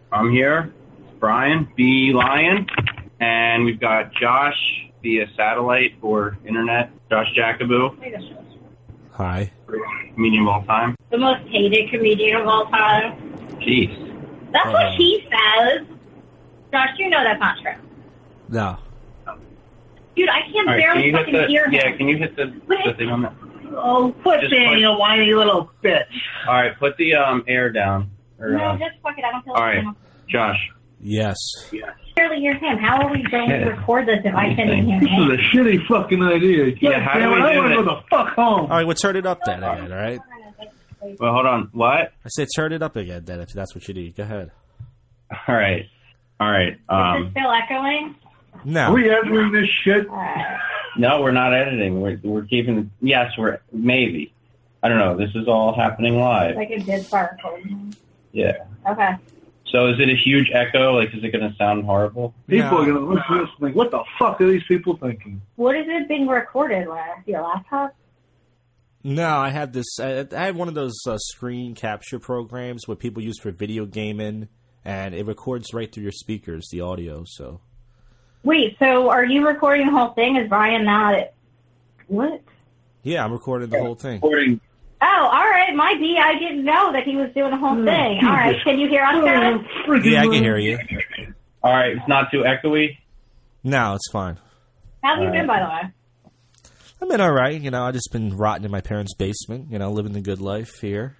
I'm here. Brian, B. Lion. And we've got Josh via satellite or internet. Josh Jacobou. Hi. Comedian of all time. The most hated comedian of all time. Jeez. That's what he says. Josh, you know that's not true. No. Dude, I can barely fucking hear him. Yeah, can you hit the thing on that? Oh, quit being a whiny little bitch. All right, put the air down. No, just fuck it. I don't feel all like right, Josh. Yes. I barely hear him. How are we going to record this if I can't even hear him? This is a shitty fucking idea. Yeah, how do we do I want to go the fuck home. All right, we'll turn it up then again, all right? Well, hold on. What? I said turn it up again then if that's what you need. Go ahead. All right. Is it still echoing? No. Are we editing this shit? No, we're not editing. We're keeping. Yes, we're maybe. I don't know. This is all happening live. Like it did start recording. Yeah. Okay. So is it a huge echo? Like, is it going to sound horrible? People are going to listen to this and think, what the fuck are these people thinking? What is it being recorded with? Your laptop? No, I have this. I have one of those screen capture programs where people use for video gaming, and it records right through your speakers, the audio. So. Wait, so are you recording the whole thing? Is Brian not? What? Yeah, I'm recording the whole thing. Recording. Oh, all right. My B, I didn't know that he was doing the whole thing. All right, can you hear us, guys? Yeah, I can hear you. All right, it's not too echoey? No, it's fine. How have you been, by the way? I've been all right. You know, I've just been rotting in my parents' basement, you know, living the good life here.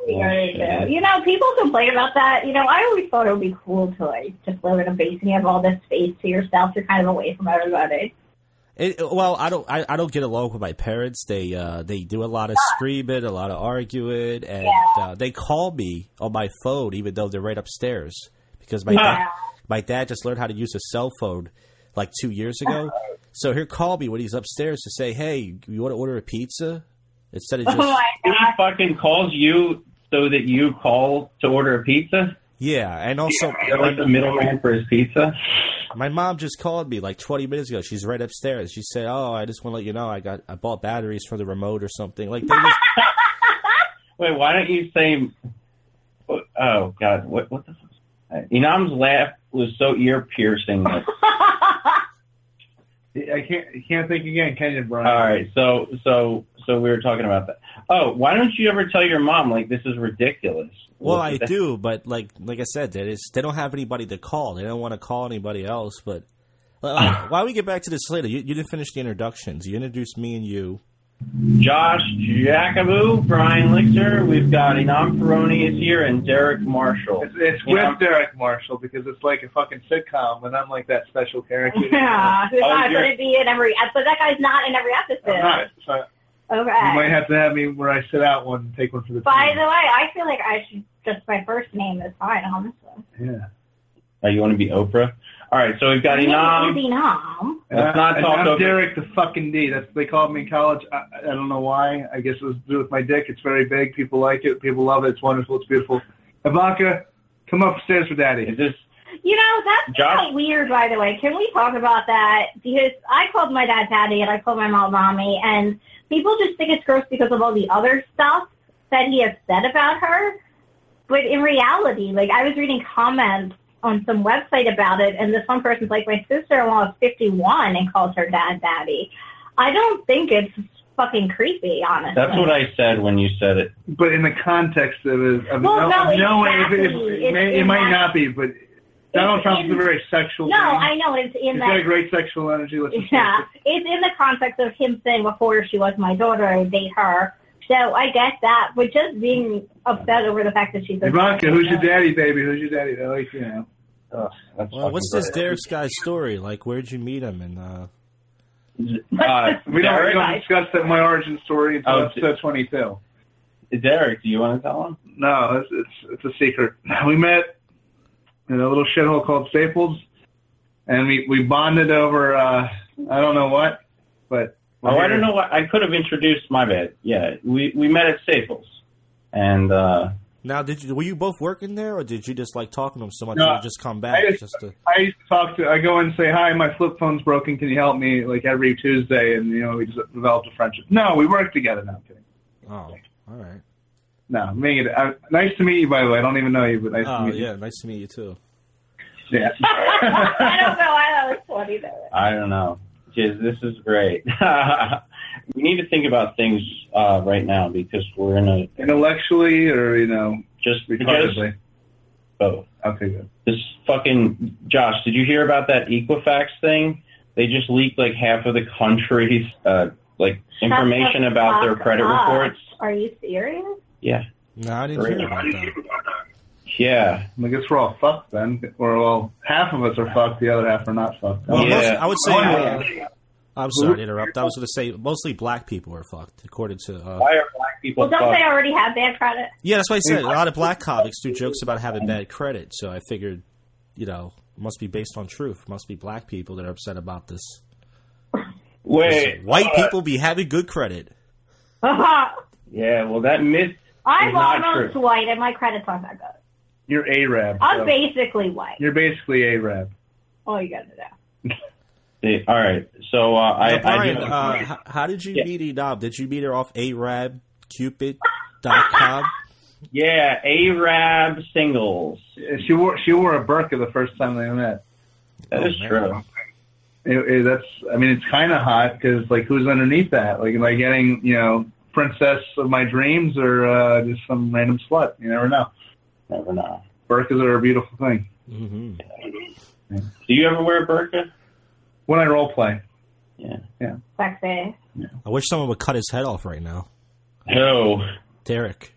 You know, people complain about that. You know, I always thought it would be cool to, like, just live in a basement. You have all this space to yourself. You're kind of away from everybody. Well, I don't get along with my parents. They do a lot of screaming, a lot of arguing, and they call me on my phone even though they're right upstairs because my dad just learned how to use a cell phone like 2 years ago. So he'll call me when he's upstairs to say, "Hey, you want to order a pizza?" Instead of just he fucking calls you so that you call to order a pizza. Yeah, and also you're like the middleman for his pizza. My mom just called me like 20 minutes ago. She's right upstairs. She said, "Oh, I just want to let you know I bought batteries for the remote or something." Like, they just... Wait, why don't you say? Oh God, what the? Inam's laugh was so ear piercing. I can't think again, can you, Brian? All right, so we were talking about that. Oh, why don't you ever tell your mom like this is ridiculous? Well, I do, but like I said, they don't have anybody to call. They don't want to call anybody else. But why don't we get back to this later? You didn't finish the introductions. You introduced me and you. Josh Jacobou, Brian Lichter. We've got Inam Peroni is here and Derek Marshall. It's with Derek Marshall because it's like a fucking sitcom, and I'm like that special character. Yeah, going to be in every episode. That guy's not in every episode. I'm not. So okay. You might have to have me where I sit out one and take one for the team. By the way, I feel like I should just my first name is fine, honestly. Yeah. You want to be Oprah? All right, so we've got Inam. Let's not talk I'm Derek the fucking D. That's what they called me in college. I don't know why. I guess it was to do with my dick. It's very big. People like it. People love it. It's wonderful. It's beautiful. Ivanka, come upstairs for Daddy. Is this? You know, that's kind of weird, by the way. Can we talk about that? Because I called my dad Daddy and I called my mom Mommy, and people just think it's gross because of all the other stuff that he has said about her. But in reality, like, I was reading comments on some website about it, and this one person's like, my sister-in-law is 51 and calls her dad Daddy. I don't think it's fucking creepy, honestly. That's what I said when you said it. But in the context of it, it might not be, but Donald Trump is a very sexual No, thing. I know. He's got a great sexual energy. It's in the context of him saying before she was my daughter, I would date her. So I get that, but just being upset over the fact that she's Ivanka, who's your daddy, baby? Who's your daddy? Like, you know. Well, what's this Derek guy's story? Like, where'd you meet him? And we don't discuss that my origin story until episode 22. Derek, do you want to tell him? No, it's a secret. We met in a little shithole called Staples, and we bonded over I don't know what, but. I don't know what. I could have introduced. My bad. Yeah, we met at Staples, and now were you both working there, or did you just like talking to him so much that you just come back? I used to talk to. I go in and say, "Hi, my flip phone's broken. Can you help me?" Like every Tuesday, and we just developed a friendship. No, we work together. No, I'm kidding. Oh, all right. No, nice to meet you, by the way. I don't even know you, but nice to meet you. Yeah, nice to meet you, too. Yeah. I don't know why that was funny, though. I don't know. Jeez, this is great. We need to think about things right now because we're in a... Intellectually or, just retardedly? Both. Okay, good. This fucking... Josh, did you hear about that Equifax thing? They just leaked like half of the country's information about their credit reports. Are you serious? Yeah. No, I didn't hear about that. Yeah. I guess we're all fucked then. Or, half of us are fucked, the other half are not fucked. Well, Yeah. I would say... I'm sorry to interrupt. I was going to say mostly black people are fucked, according to... Why are black people Well, don't they already have bad credit? Yeah, that's why I said a lot of black comics do jokes about having bad credit. So I figured, it must be based on truth. It must be black people that are upset about this. Wait. White people be having good credit. Yeah, well, that myth I'm is not almost true. white, and my credit's not that good. You're Arab. I'm basically white. You're basically Arab. All you got to know. All right, so Brian, I how did you meet Enam? Did you meet her off ArabCupid.com? Yeah, Arab singles. She wore a burqa the first time they met. That is true. It's kind of hot because who's underneath that? Am I getting princess of my dreams or just some random slut? You never know. Never know. Burqas are a beautiful thing. Mm-hmm. Do you ever wear a burqa? When I role play. Yeah. Sexy. Yeah. I wish someone would cut his head off right now. Who? Derek.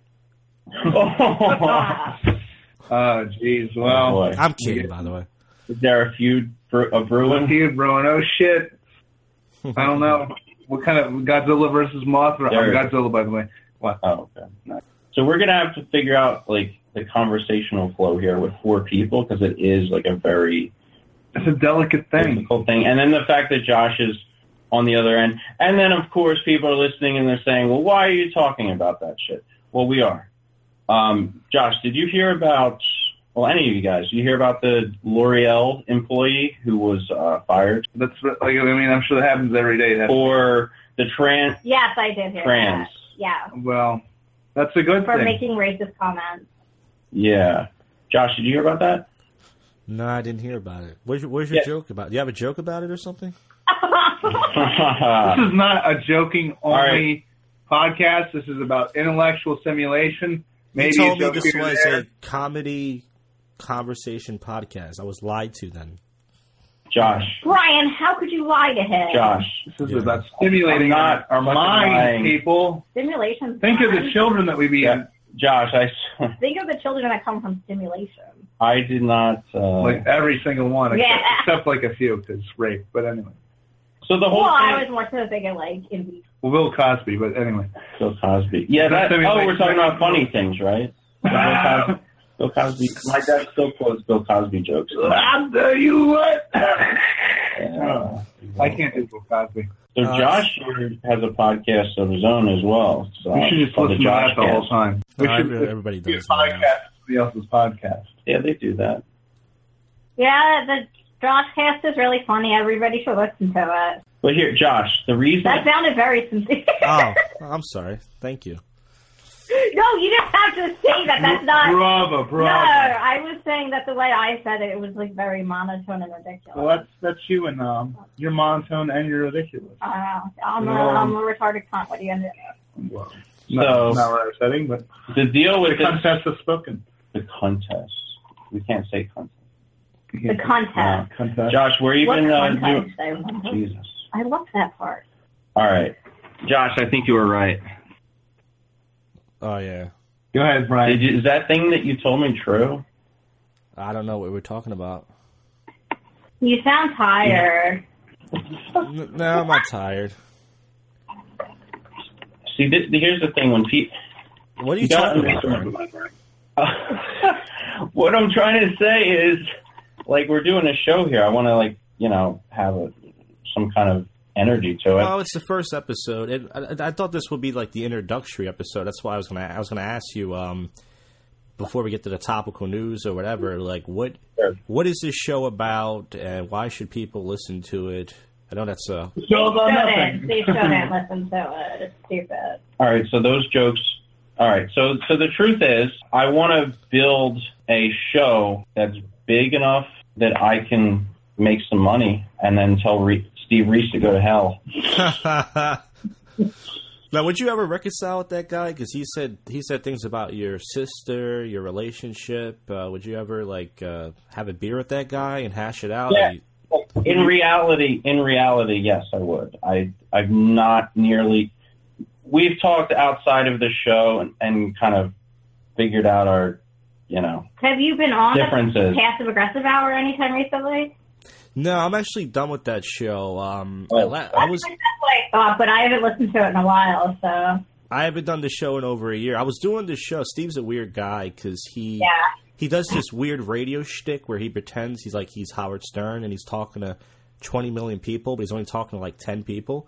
Oh, jeez. Well, I'm kidding, by the way. Is there a feud brewing? Feud brewing. Oh, shit. I don't know. What kind of Godzilla versus Mothra? I'm Godzilla, by the way. What? Oh, okay. Nice. So we're going to have to figure out, the conversational flow here with 4 people because it is, a very... It's a delicate thing. Difficult thing. And then the fact that Josh is on the other end. And then, of course, people are listening and they're saying, well, why are you talking about that shit? Well, we are. Josh, did you hear about, any of you guys, did you hear about the L'Oreal employee who was fired? That's, I'm sure that happens every day. For the trans. Yes, I did hear that. Yeah. Well, that's a good thing. For thing. making racist comments. Yeah. Josh, did you hear about that? No, I didn't hear about it. Where's your joke about? Do you have a joke about it or something? This is not a joking-only podcast. This is about intellectual simulation. Maybe you told me this was a comedy conversation podcast. I was lied to then. Josh. Brian, how could you lie to him? Josh. This is about stimulating our minds, people. Stimulation. Think of the children that we be in. Josh, think of the children that come from stimulation. I did not... every single one, except a few, because rape. But anyway. So the whole thing... I was more so thinking in vitro. Well, Bill Cosby, but anyway. Bill Cosby. Yeah, we're talking about funny things, right? Bill Cosby. My dad still quotes Bill Cosby jokes. I'll tell you what. I can't do Bill Cosby. So Josh has a podcast of his own as well. So we should just listen to that the whole time. Everybody does. Podcast somebody else's podcast. Yeah, they do that. Yeah, the Josh cast is really funny. Everybody should listen to it. But here, Josh, the reason... That sounded very sincere. Oh, I'm sorry. Thank you. No, you don't have to say that. That's not... Bravo. No, I was saying that the way I said it was very monotone and ridiculous. Well, that's you and you're monotone and you're ridiculous. I'm a retarded cunt. What are you going to do? Well, not what I was saying, but... The deal with the contest is spoken. The contest. We can't say contest. The contest. Contest. Josh, where you been doing... Jesus. I love that part. All right. Josh, I think you were right. Oh, yeah. Go ahead, Brian. Is that thing that you told me true? I don't know what we're talking about. You sound tired. No, I'm not tired. See, here's the thing. When people... What are you talking about? What I'm trying to say is, we're doing a show here. I want to, have some kind of energy to it. Well, it's the first episode. I thought this would be the introductory episode. That's why I was gonna ask you before we get to the topical news or whatever. What is this show about, and why should people listen to it? I know that's a show about nothing. They shouldn't listen to it. It's stupid. All right, so those jokes. All right. So the truth is, I want to build a show that's big enough that I can make some money and then tell Steve Reese to go to hell. Now, would you ever reconcile with that guy? Because he said things about your sister, your relationship. Would you ever have a beer with that guy and hash it out? Yeah. In reality, yes, I would. I've not nearly. We've talked outside of the show and kind of figured out our, Have you been on differences. the Passive Aggressive Hour anytime recently? No, I'm actually done with that show. I was. That's what I thought, but I haven't listened to it in a while, so. I haven't done the show in over a year. I was doing the show. Steve's a weird guy because he does this weird radio shtick where he pretends he's Howard Stern and he's talking to 20 million people, but he's only talking to 10 people.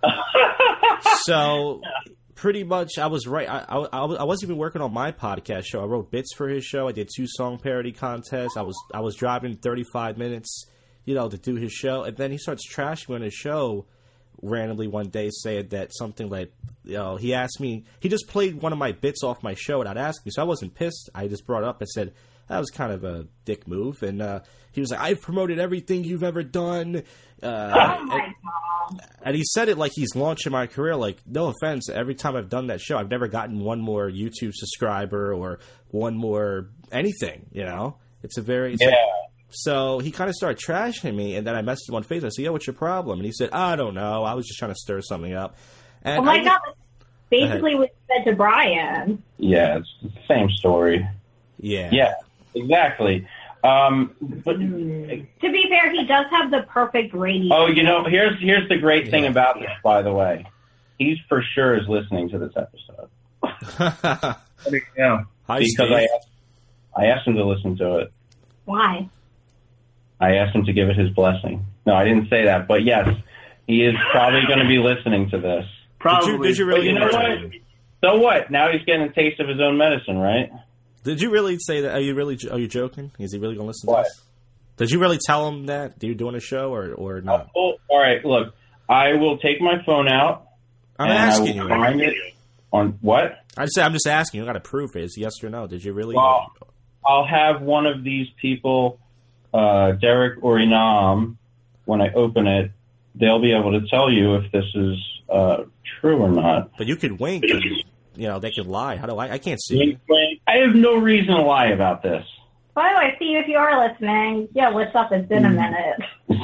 So pretty much, I was right. I wasn't even working on my podcast show. I wrote bits for his show. I did 2 song parody contests. I was driving 35 minutes. To do his show, and then he starts trashing me on his show randomly one day, saying that something he asked me, he just played one of my bits off my show without asking me, so I wasn't pissed. I just brought it up and said, that was kind of a dick move, and he was like, I've promoted everything you've ever done, and he said it like he's launching my career. No offense, every time I've done that show, I've never gotten one more YouTube subscriber or one more anything, It's a very... So he kind of started trashing me, and then I messaged him on Facebook. I said, what's your problem? And he said, I don't know. I was just trying to stir something up. And oh, my God. Basically what you said to Brian. Yeah, it's the same story. Yeah. Yeah, exactly. But to be fair, he does have the perfect radio. Oh, here's the great thing about this, by the way. He's for sure is listening to this episode. Yeah. Because I asked him to listen to it. Why? I asked him to give it his blessing. No, I didn't say that, but yes, he is probably going to be listening to this. Probably. Did you really? What? So what? Now he's getting a taste of his own medicine, right? Did you really say that? Are you joking? Is he really going to listen what? to this? Did you really tell him that? Are you doing a show or not? Oh, all right. Look, I will take my phone out. I'm asking you. Find it on what? I'm just asking. You got to prove it. Is yes or no? Did you really? Well, I'll have one of these people. Derek or Inam, when I open it, they'll be able to tell you if this is true or not. But you could wink and, they could lie. How do I can't see. I have no reason to lie about this. By the way, Steve, if you are listening, what's up? It's been a minute.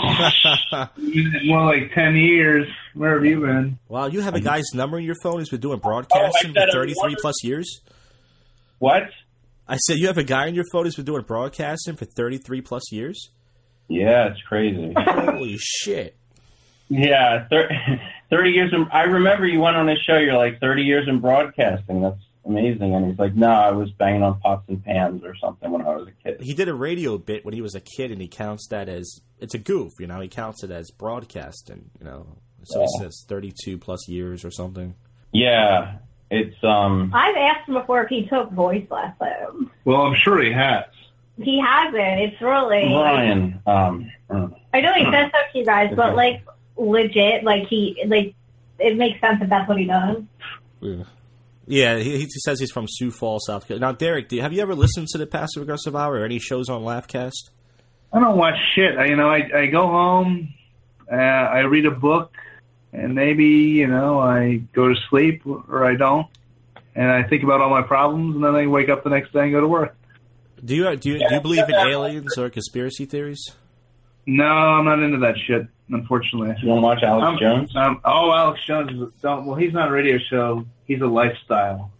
More like 10 years. Where have you been? Wow, you have a guy's number in your phone who's been doing broadcasting for 33 plus years? What? I said you have a guy on your phone who's been doing broadcasting for 33 plus years? Yeah, it's crazy. Holy shit. Yeah, 30 years. I remember you went on his show, you're like, 30 years in broadcasting. That's amazing. And he's like, no, I was banging on pots and pans or something when I was a kid. He did a radio bit when he was a kid, and he counts that as, it's a goof, he counts it as broadcasting, So he says 32 plus years or something. Yeah. It's I've asked him before if he took voice lessons. Well, I'm sure he has. He hasn't. It's really Brian. I know he says so to you guys, but legit, it makes sense if that's what he does. Yeah, he says he's from Sioux Falls, South Carolina. Now, Derek, have you ever listened to the Passive Aggressive Hour or any shows on Laughcast? I don't watch shit. I go home, I read a book. And maybe, I go to sleep or I don't. And I think about all my problems, and then I wake up the next day and go to work. Do you believe in aliens or conspiracy theories? No, I'm not into that shit, unfortunately. You want to watch Alex Jones? Alex Jones. Well, he's not a radio show. He's a lifestyle.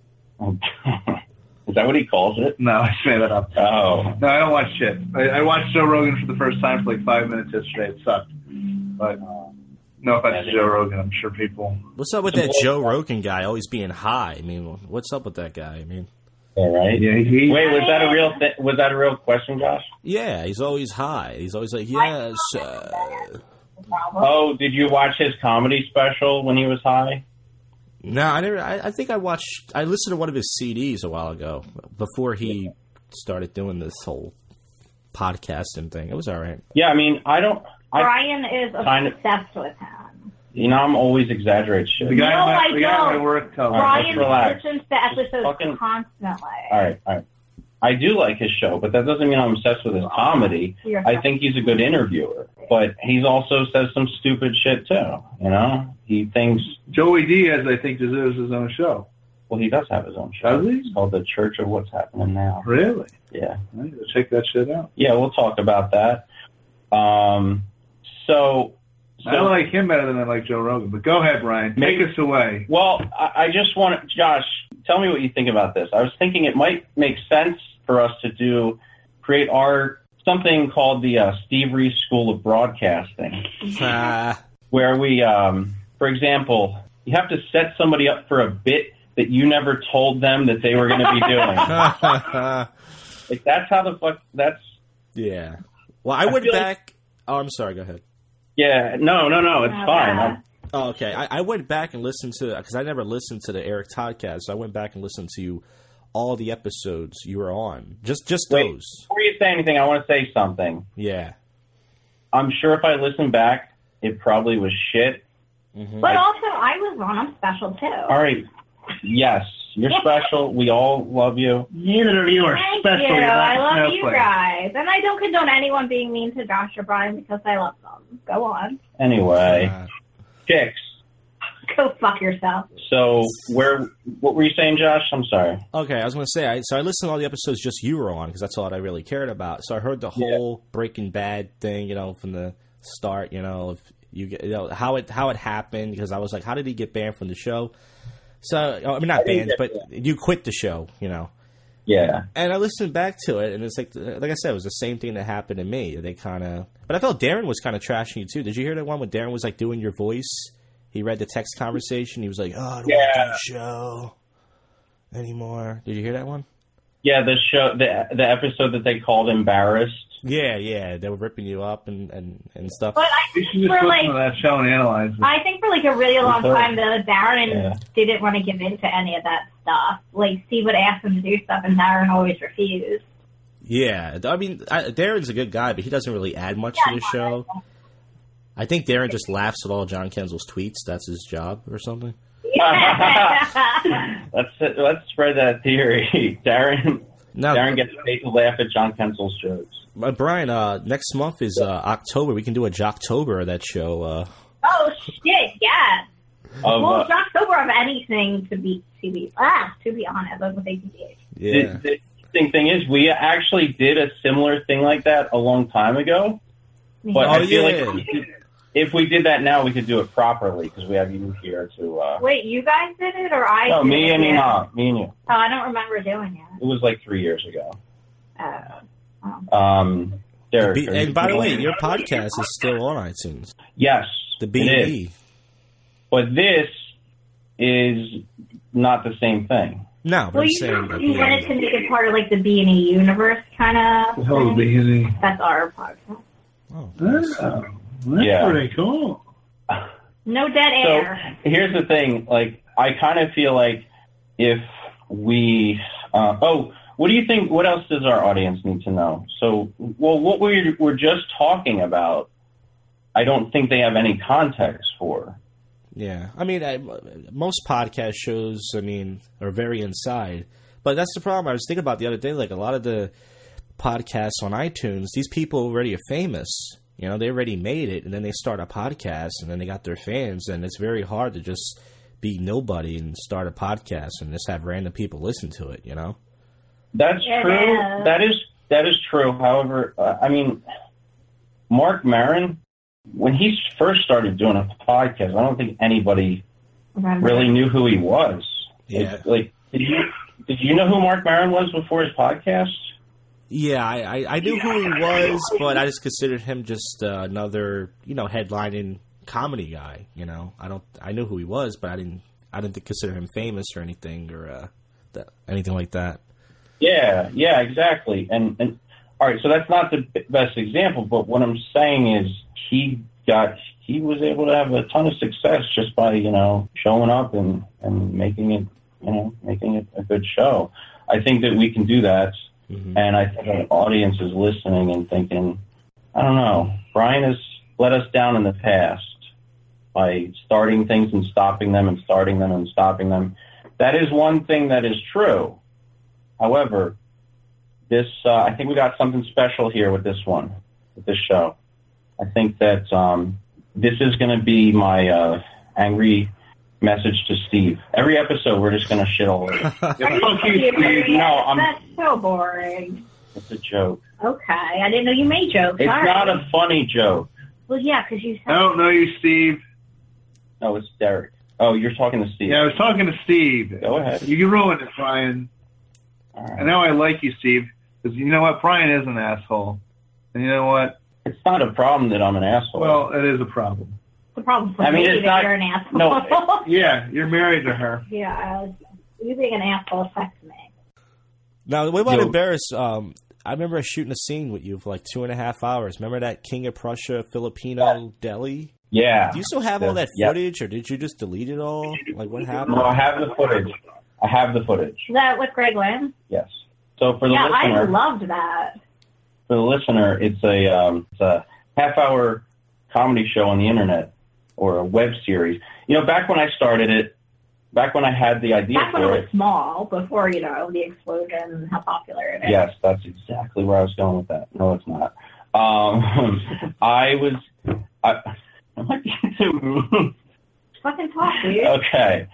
Is that what he calls it? No, I made that up. Oh. No, I don't watch shit. I watched Joe Rogan for the first time for 5 minutes yesterday. It sucked. But... no offense to Joe Rogan, I'm sure people... What's up with that Joe Rogan guy always being high? I mean, what's up with that guy? I mean... Yeah, right? Yeah, wait, was that a real was that a real question, Josh? Yeah, he's always high. He's always like, yes. Oh, did you watch his comedy special when he was high? No, I never. I think I listened to one of his CDs a while ago, before he started doing this whole podcasting thing. It was all right. Yeah, I mean, Brian is obsessed with him. I'm always exaggerating shit. The guy at my work tells me. Brian listens to episodes constantly. All right. I do like his show, but that doesn't mean I'm obsessed with his comedy. I think he's a good interviewer, but he's also says some stupid shit too. He thinks Joey Diaz, I think, deserves his own show. Well, he does have his own show. Does he? It's called The Church of What's Happening Now. Really? Yeah. I need to check that shit out. Yeah, we'll talk about that. So I like him better than I like Joe Rogan. But go ahead, Brian. Take us away. Well, I just want to, Josh, tell me what you think about this. I was thinking it might make sense for us to create something called the Steve Reese School of Broadcasting, where we, for example, you have to set somebody up for a bit that you never told them that they were going to be doing. Like, that's how the fuck, that's... Yeah. Well, I went back... Oh, I'm sorry, go ahead. Yeah, no, it's fine. Oh, okay. I went back and listened to... Because I never listened to the Eric Toddcast, so I went back and listened to all the episodes you were on. Just those. Before you say anything, I want to say something. Yeah. I'm sure if I listen back, it probably was shit. Mm-hmm. But also, I was on. I'm special, too. All right. Yes, you're special. We all love you. Neither of you are special. Thank you. I love you guys. And I don't condone anyone being mean to Josh or Brian because I love them. Go on. Anyway, chicks. Go fuck yourself. So, what were you saying, Josh? I'm sorry. Okay, I was going to say, I listened to all the episodes just you were on, because that's all I really cared about. So I heard the whole Breaking Bad thing, from the start, if you get, how it happened, because I was like, how did he get banned from the show? So, I mean, not banned, but you quit the show, Yeah. And I listened back to it, and it's like I said, it was the same thing that happened to me. They but I felt Darren was kind of trashing you, too. Did you hear that one when Darren was, like, doing your voice? He read the text conversation. He was like, "Oh, I don't want to do the show anymore." Did you hear that one? Yeah, the show, the episode that they called Embarrassed. Yeah, they were ripping you up and stuff. But I think for that show and analyze it. I think for a really long time, though, Darren didn't want to give in to any of that stuff. Like, Steve would ask him to do stuff, and Darren always refused. Yeah, I mean, Darren's a good guy, but he doesn't really add much to the show. I think Darren just laughs at all John Kensel's tweets. That's his job or something. Let's spread that theory. Darren gets paid to laugh at John Kensel's jokes. Brian, next month is October. We can do a Jocktober of that show. Oh, shit, yeah. Jocktober of anything to be honest. That's what they do. Yeah. The interesting thing is, we actually did a similar thing like that a long time ago. But I feel like if we did that now, we could do it properly because we have you here to... Wait, you guys did it or I No, did me it? and you. Oh, I don't remember doing it. It was like 3 years ago. Derek, and by the way, your podcast is still on iTunes. Yes, the B&E. But this is not the same thing. No, but I'm saying you wanted to make it part of like the B&E universe kind of. The whole B&E. That's our podcast. Oh, that's pretty cool. No dead air. So here's the thing. Like, I kind of feel like if we... what do you think? What else does our audience need to know? So, what we're just talking about, I don't think they have any context for. Yeah. I mean, most podcast shows, are very inside. But that's the problem. I was thinking about the other day, like a lot of the podcasts on iTunes, these people already are famous. They already made it, and then they start a podcast, and then they got their fans, and it's very hard to just be nobody and start a podcast and just have random people listen to it, That's true. That is true. However, Mark Maron, when he first started doing a podcast, I don't think anybody really knew who he was. Yeah. Like, did you know who Mark Maron was before his podcast? Yeah, I knew who he was, but I just considered him just another, headlining comedy guy. I knew who he was, but I didn't consider him famous or anything or anything like that. Yeah, exactly. And all right, so that's not the best example, but what I'm saying is he was able to have a ton of success just by, showing up and making it a good show. I think that we can do that. Mm-hmm. And I think our audience is listening and thinking, I don't know, Brian has let us down in the past. by starting things and stopping them and starting them and stopping them. That is one thing that is true. However, this I think we got something special here with this one, with this show. I think that this is going to be my angry message to Steve. Every episode, we're just going to shit all over. Fuck you, Steve. No, that's so boring. It's a joke. Okay, I didn't know you made jokes. It's not a funny joke. Well, yeah, because you said... I don't know you, Steve. No, it's Derek. Oh, you're talking to Steve. Yeah, I was talking to Steve. Go ahead. You ruined it, Brian. Right. I know I like you, Steve, because you know what? Brian is an asshole. And you know what? It's not a problem that I'm an asshole. Well, it is a problem. The problem for me that you're an asshole. No, yeah, you're married to her. Yeah, you being an asshole affects me. Now, what about Embarrass? I remember shooting a scene with you for like 2.5 hours. Remember that King of Prussia Filipino deli? Yeah. Do you still have all that footage, or did you just delete it all? Like, what happened? No, I have the footage. Is that with Greg Lynn? Yes. So for the listener, I loved that. For the listener, it's a half-hour comedy show on the internet or a web series. You know, back when I started it, back when I had the idea for it. Back when it was small, before, you know, the explosion and how popular it is. Yes, that's exactly where I was going with that. No, it's not. I might be too... Fucking talk, dude. Okay.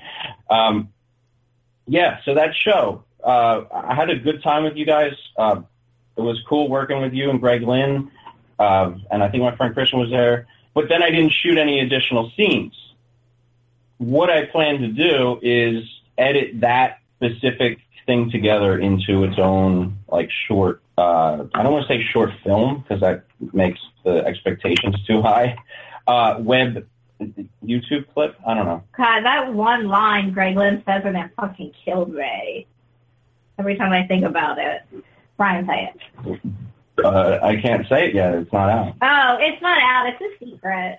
Yeah, so that show, I had a good time with you guys. It was cool working with you and Greg Lynn, and I think my friend Christian was there. But then I didn't shoot any additional scenes. What I plan to do is edit that specific thing together into its own, like, short, I don't want to say short film, because that makes the expectations too high, web YouTube clip. I don't know. God, that one line Greg Lynn says and it fucking killed me. Every time I think about it. Brian, say it. I can't say it yet. It's not out. Oh, it's not out. It's a secret.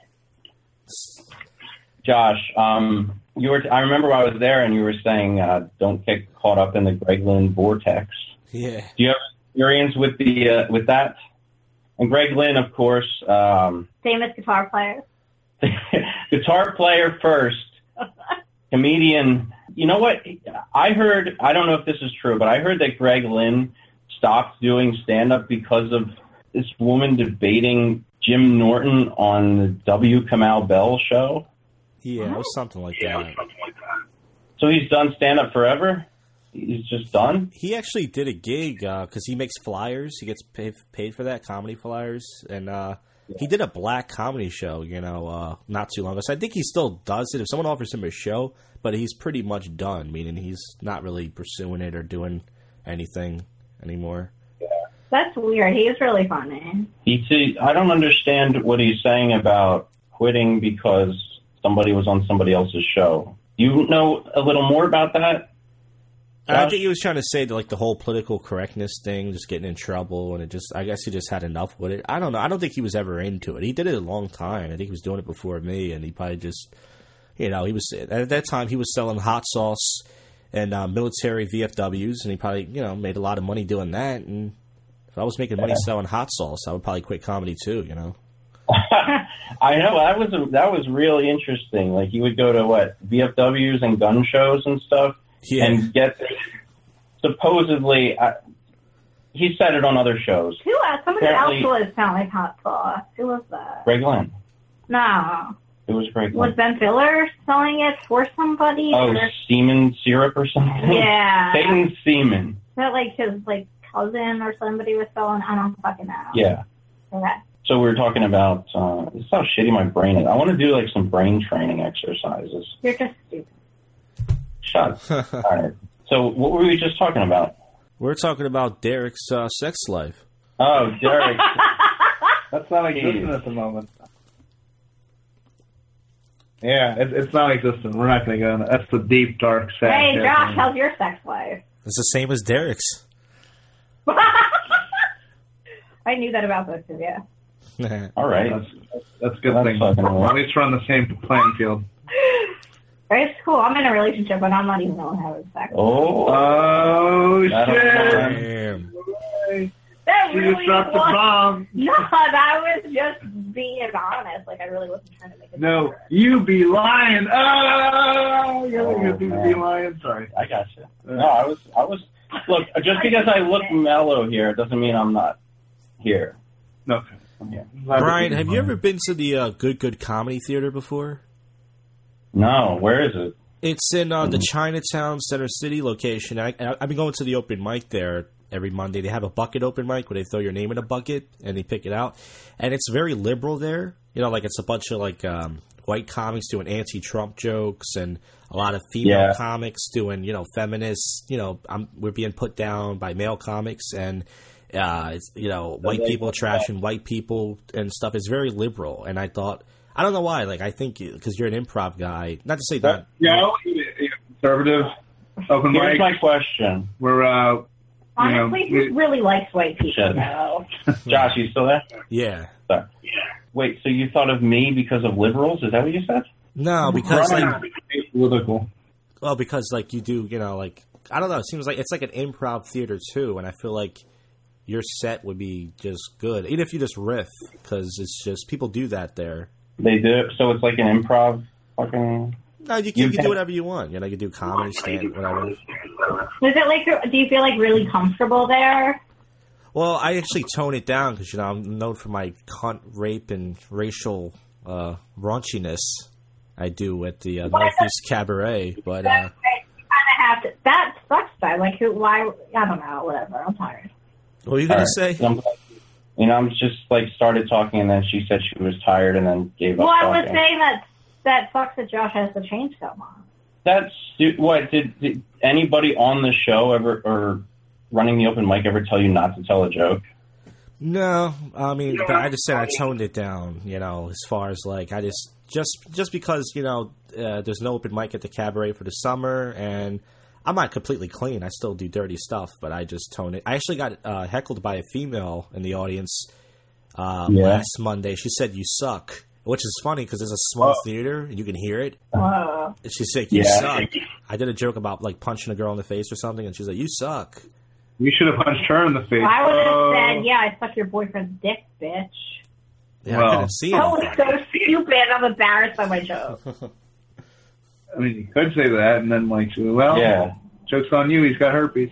Josh, I remember I was there and you were saying don't get caught up in the Greg Lynn vortex. Yeah. Do you have experience with the with that? And Greg Lynn, of course, famous guitar player. Guitar player first, comedian. You know what? I heard, I don't know if this is true, but I heard that Greg Lynn stopped doing stand-up because of this woman debating Jim Norton on the W. Kamau Bell show. Yeah, it was something like that. So he's done stand-up forever? He's just done? He actually did a gig because he makes flyers. He gets paid for that, comedy flyers. And he did a black comedy show, you know, not too long ago. So I think he still does it. If someone offers him a show, but he's pretty much done, meaning he's not really pursuing it or doing anything anymore. Yeah. That's weird. He is really funny. I don't understand what he's saying about quitting because somebody was on somebody else's show. You know a little more about that? I think he was trying to say that, like, the whole political correctness thing, just getting in trouble, and I guess he just had enough with it. I don't know. I don't think he was ever into it. He did it a long time. I think he was doing it before me, and he probably just, you know, he was, at that time, he was selling hot sauce and military VFWs, and he probably, you know, made a lot of money doing that. And if I was making money selling hot sauce, I would probably quit comedy too, you know. I know. That was really interesting. Like, he would go to, VFWs and gun shows and stuff. Yeah. And get supposedly, he said it on other shows. Who else? Somebody else was selling hot sauce. Who was that? Greg Lynn. No. It was Greg Lynn. Was Ben Filler selling it for somebody? Oh, semen syrup or something? Yeah. Satan's semen. Is that like his cousin or somebody was selling? I don't fucking know. Yeah. Okay. So we were talking about, this is how shitty my brain is. I want to do some brain training exercises. You're just stupid. Shut up. All right. So what were we just talking about? We're talking about Derek's sex life. Oh, Derek. That's not existent at the moment. Yeah, it's not existent. We're not going to go into that's the deep, dark, sad. Hey, Josh, how's your sex life? It's the same as Derek's. I knew that about both of you. All right. That's a good thing. At least we're on the same playing field. It's cool. I'm in a relationship, but I'm not even going to have sex. Oh, shit. That you really just dropped the bomb. No, that was just being honest. Like, I really wasn't trying to make it. No, better. you be lying. Oh, you be lying. Sorry. I got you. No, I was. Look, just because I look mellow here doesn't mean I'm not here. No. Yeah. Brian, have you ever been to the Good Comedy Theater before? No, where is it? It's in the Chinatown Center City location. I've been going to the open mic there every Monday. They have a bucket open mic where they throw your name in a bucket and they pick it out. And it's very liberal there. You know, like it's a bunch of like white comics doing anti-Trump jokes and a lot of female comics doing, you know, feminists. You know, we're being put down by male comics and, it's, you know, white people trashing white people and stuff. It's very liberal. And I thought, I don't know why. Like, I think because you're an improv guy, not to say that. No, conservative, open mic. Here's my question. We're, honestly, who really likes white people, though? Josh, you still there? Yeah. Sorry. Wait, so you thought of me because of liberals? Is that what you said? No, because political. Well, because like you do, you know, like I don't know. It seems like it's like an improv theater too, and I feel like your set would be just good, even if you just riff, because it's just people do that there. They do, so it's like an improv fucking. No, you can do whatever you want. You know, you can do comedy, stand, whatever. Is it like? Do you feel like really comfortable there? Well, I actually tone it down because, you know, I'm known for my cunt, rape, and racial raunchiness. I do at the Northeast Cabaret, but you kind of have to. That sucks. Though. Like, why? I don't know. Whatever. I'm tired. What are you gonna say? I'm just like started talking, and then she said she was tired, and then gave up. Well, I talking. was saying that sucks that Josh has to change so much. That's what did anybody on the show ever or running the open mic ever tell you not to tell a joke? No, I mean, but I just said I toned it down. You know, as far as like I just because, you know, there's no open mic at the Cabaret for the summer, and I'm not completely clean. I still do dirty stuff, but I just tone it. I actually got heckled by a female in the audience last Monday. She said, "You suck," which is funny because there's a small theater and you can hear it. She's like, "You suck." I did a joke about like punching a girl in the face or something, and she's like, "You suck." You should have punched her in the face. I would have said, "Yeah, I suck your boyfriend's dick, bitch." Yeah, I couldn't see it. That was so stupid. I'm embarrassed by my joke. I mean, you could say that, and then like, well, joke's on you. He's got herpes.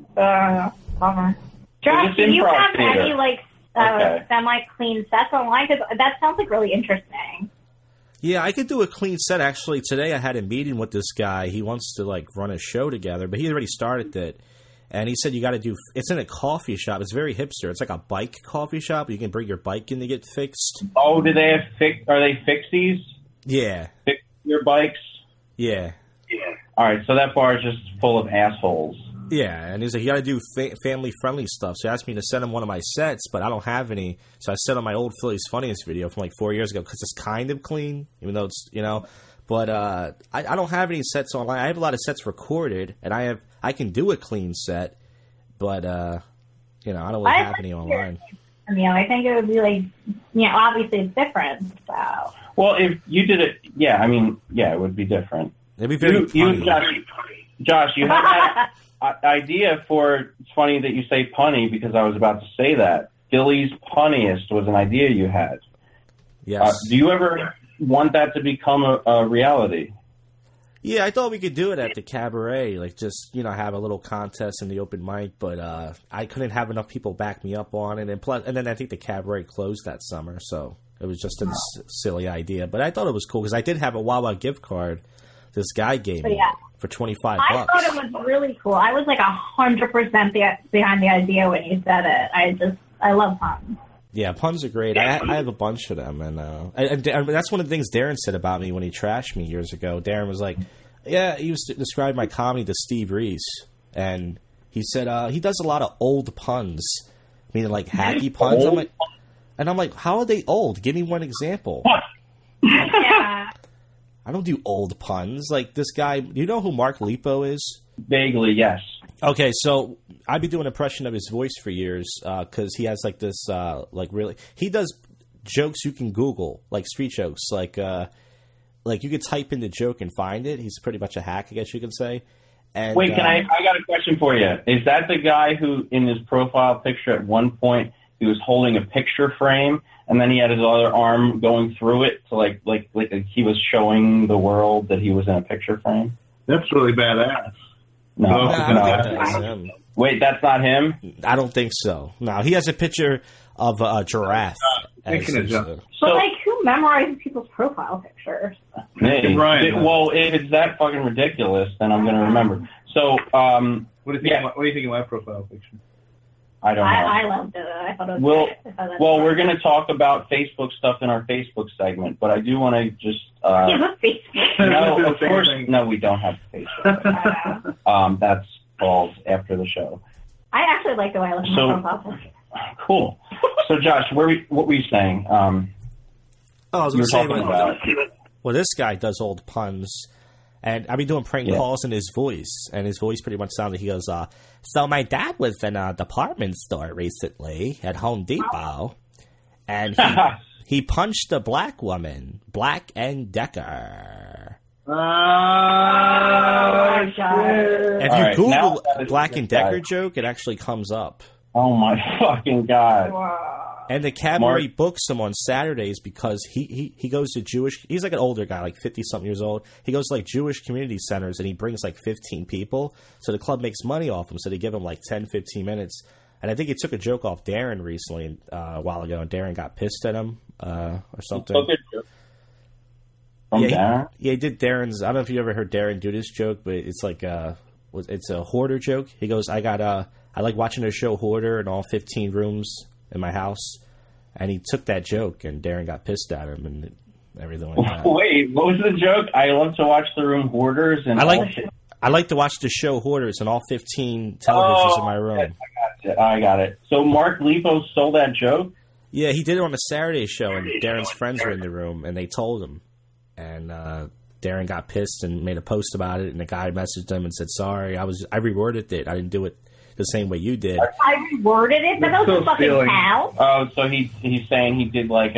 Bummer. Josh, do you have any like semi-clean sets online? Because that sounds like really interesting. Yeah, I could do a clean set. Actually, today I had a meeting with this guy. He wants to like run a show together, but he already started it. And he said you got to do. It's in a coffee shop. It's very hipster. It's like a bike coffee shop. You can bring your bike in to get fixed. Oh, do they have Are they fixies? Yeah. Fix your bikes. Yeah. All right, so that bar is just full of assholes. Yeah, and he's like, you got to do family-friendly stuff. So he asked me to send him one of my sets, but I don't have any. So I sent him my old Philly's Funniest video from like 4 years ago because it's kind of clean, even though it's, you know. But I don't have any sets online. I have a lot of sets recorded, and I can do a clean set, but you know, I don't really have any online. I think it would be like, you know, obviously it's different. So. Well, if you did it, it would be different. It'd be very funny. Josh, you have that idea for. It's funny that you say punny because I was about to say that. Philly's Punniest was an idea you had. Yes. Do you ever want that to become a reality? Yeah, I thought we could do it at the Cabaret, like just, you know, have a little contest in the open mic, but I couldn't have enough people back me up on it, and then I think the Cabaret closed that summer, so it was just a silly idea. But I thought it was cool because I did have a Wawa gift card this guy gave me for $25. I thought it was really cool. I was like 100% behind the idea when you said it. I love puns. Yeah, puns are great. I have a bunch of them, and that's one of the things Darren said about me when he trashed me years ago. Darren was like, "Yeah," he used to describe my comedy to Steve Reese, and he said he does a lot of old puns, meaning like hacky puns. I'm like, how are they old? Give me one example. Yeah. I don't do old puns. Like this guy, do you know who Mark Lipo is? Vaguely, yes. Okay, so I've been doing an impression of his voice for years because he has like this, really, he does jokes you can Google, like street jokes, like you could type in the joke and find it. He's pretty much a hack, I guess you could say. And, wait, I got a question for you. Is that the guy who, in his profile picture at one point, he was holding a picture frame, and then he had his other arm going through it to like he was showing the world that he was in a picture frame. That's really badass. No, I don't think that's him. Wait, that's not him? I don't think so. No, he has a picture of a giraffe. But like, who memorizes people's profile pictures? Me. Well, if it's that fucking ridiculous, then I'm going to remember. So, what do you think of my profile picture? I don't know. I loved it. I thought it was great. We're going to talk about Facebook stuff in our Facebook segment, but I do want to just... you have a Facebook? No, of course. No, we don't have Facebook. That's called after the show. I actually like the way I look at my profile picture. Cool. So, Josh, what were you saying? I was going to say, about... well, this guy does old puns, and I've been doing prank calls in his voice, and his voice pretty much sounded, he goes, so my dad was in a department store recently at Home Depot, and he punched a black woman, Black and Decker. Oh, God. If you Google Black and Decker joke, it actually comes up. Oh, my fucking God. Wow. And the cabaret books him on Saturdays because he goes to Jewish... He's like an older guy, like 50-something years old. He goes to like Jewish community centers and he brings like 15 people. So the club makes money off him. So they give him like 10, 15 minutes. And I think he took a joke off Darren recently a while ago. And Darren got pissed at him or something. Darren? He did Darren's... I don't know if you ever heard Darren do this joke, but it's like it's a hoarder joke. He goes, I like watching the show Hoarder in all 15 rooms in my house. And he took that joke, and Darren got pissed at him and everything like that. Wait, what was the joke? I love to watch the room Hoarders. And I like to watch the show Hoarders in all 15 televisions in my room. Yes, I got it. So Mark Lipo stole that joke? Yeah, he did it on a Saturday show, and Darren's friends were in the room, and they told him. And Darren got pissed and made a post about it, and the guy messaged him and said, sorry, I reworded it. I didn't do it the same way you did. I reworded it, but that was fucking cow. Oh, so he's saying he did like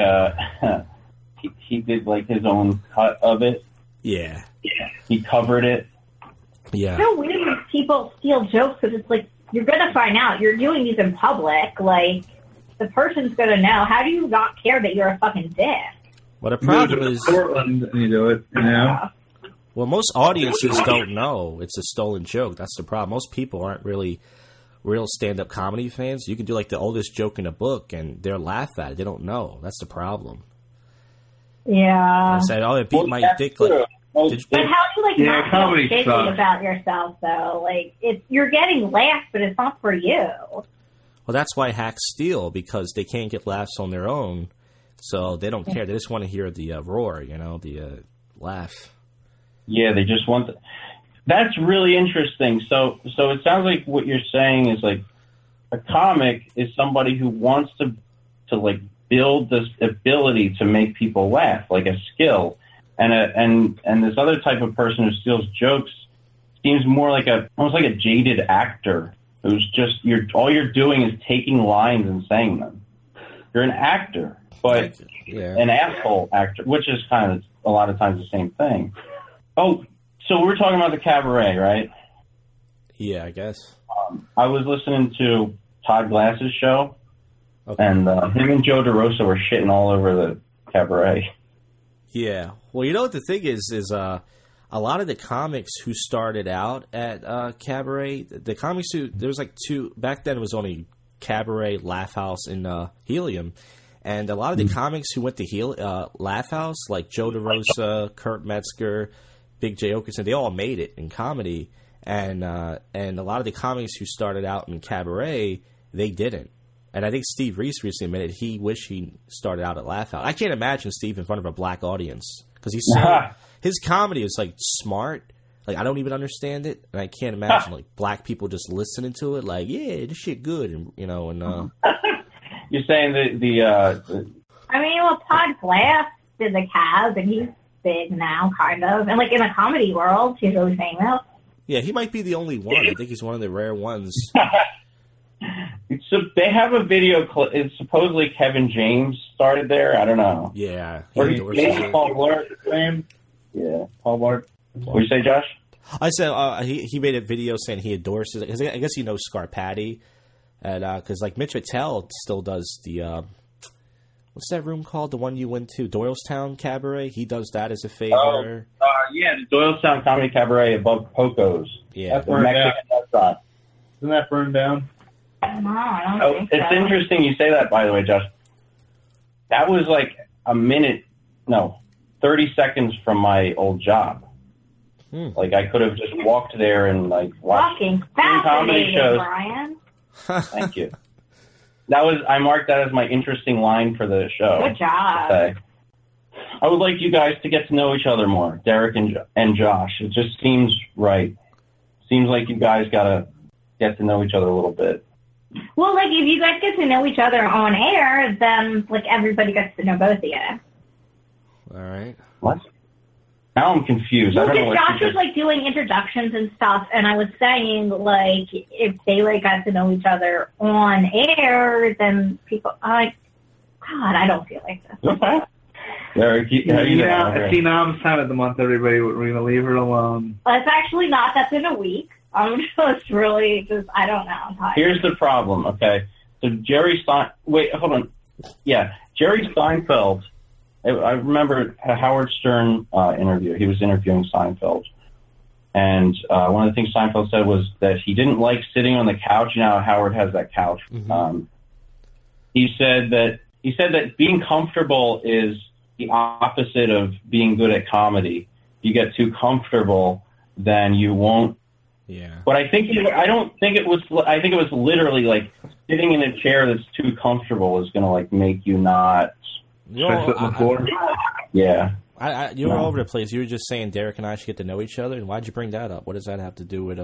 he did like his own cut of it. Yeah. He covered it. Yeah. It's so weird when people steal jokes because it's like you're gonna find out you're doing these in public. Like the person's gonna know. How do you not care that you're a fucking dick? Well, the problem is Portland, and you do it. You know. Well, most audiences don't know it's a stolen joke. That's the problem. Most people aren't really real stand-up comedy fans. You can do like the oldest joke in a book, and they'll laugh at it. They don't know. That's the problem. Yeah. They say, "Oh, it beat my dick." Like, but how do you not feel shitty about yourself though? Like you're getting laughs, but it's not for you. Well, that's why hacks steal, because they can't get laughs on their own, so they don't care. They just want to hear the roar, the laugh. Yeah, they just want. That's really interesting. So it sounds like what you're saying is like a comic is somebody who wants to like build this ability to make people laugh, like a skill, and this other type of person who steals jokes seems more like almost like a jaded actor who's just all you're doing is taking lines and saying them. You're an actor, but an asshole actor, which is kind of a lot of times the same thing. Oh. So we're talking about the cabaret, right? Yeah, I guess. I was listening to Todd Glass's show, and him and Joe DeRosa were shitting all over the cabaret. Yeah. Well, you know what the thing is a lot of the comics who started out at cabaret, the comics there was like two, back then it was only Cabaret, Laugh House, and Helium. And a lot of the comics who went to Laugh House, like Joe DeRosa, Kurt Metzger, Big J. Okerson, they all made it in comedy, and a lot of the comics who started out in cabaret, they didn't. And I think Steve Reese recently admitted he wished he started out at Laugh Out. I can't imagine Steve in front of a black audience because his comedy is like smart. Like I don't even understand it, and I can't imagine like black people just listening to it. Like, yeah, this shit good, and You're saying the I mean, well, Todd Glass did the Cavs, and he's big now, kind of. And, like, in the comedy world, he's really famous. Yeah, he might be the only one. I think he's one of the rare ones. So they have a video clip. It's supposedly Kevin James started there. I don't know. Yeah. Or maybe Paul Blart. Yeah, Paul Blart. What you say, Josh? I said he made a video saying he endorses it. Because I guess he knows Scarpati. And because like Mitch Patel still does the what's that room called? The one you went to, Doylestown Cabaret. He does that as a favor. Yeah, the Doylestown Comedy Cabaret above Poco's. Yeah, that's Mexican restaurant. Isn't that burned down? No, I don't think it's so. interesting you say that, by the way, Josh. That was like 30 seconds from my old job. Like I could have just walked there and like watched comedy shows. Brian. Thank you. I marked that as my interesting line for the show. Good job. I would like you guys to get to know each other more, Derek and Josh. It just seems right. Seems like you guys gotta get to know each other a little bit. Well, like if you guys get to know each other on air, then like everybody gets to know both of you. All right. What? Now I'm confused. Well, I don't know Josh was like doing introductions and stuff, and I was saying like if they like got to know each other on air, then people God, I don't feel like this. Okay. Derek, see, now it's time of the month, everybody. We're going to leave her alone. It's actually not. That's in a week. I'm just really I don't know. I'm tired. Here's the problem, okay? So Jerry hold on. Yeah, Jerry Seinfeld. I remember a Howard Stern interview. He was interviewing Seinfeld. And one of the things Seinfeld said was that he didn't like sitting on the couch. You know how Howard has that couch. Mm-hmm. He said that being comfortable is the opposite of being good at comedy. If you get too comfortable, then you won't. Yeah. But I think it was literally like sitting in a chair that's too comfortable is going to like make you not. Yeah. You were all over the place. You were just saying Derek and I should get to know each other, and why'd you bring that up? What does that have to do with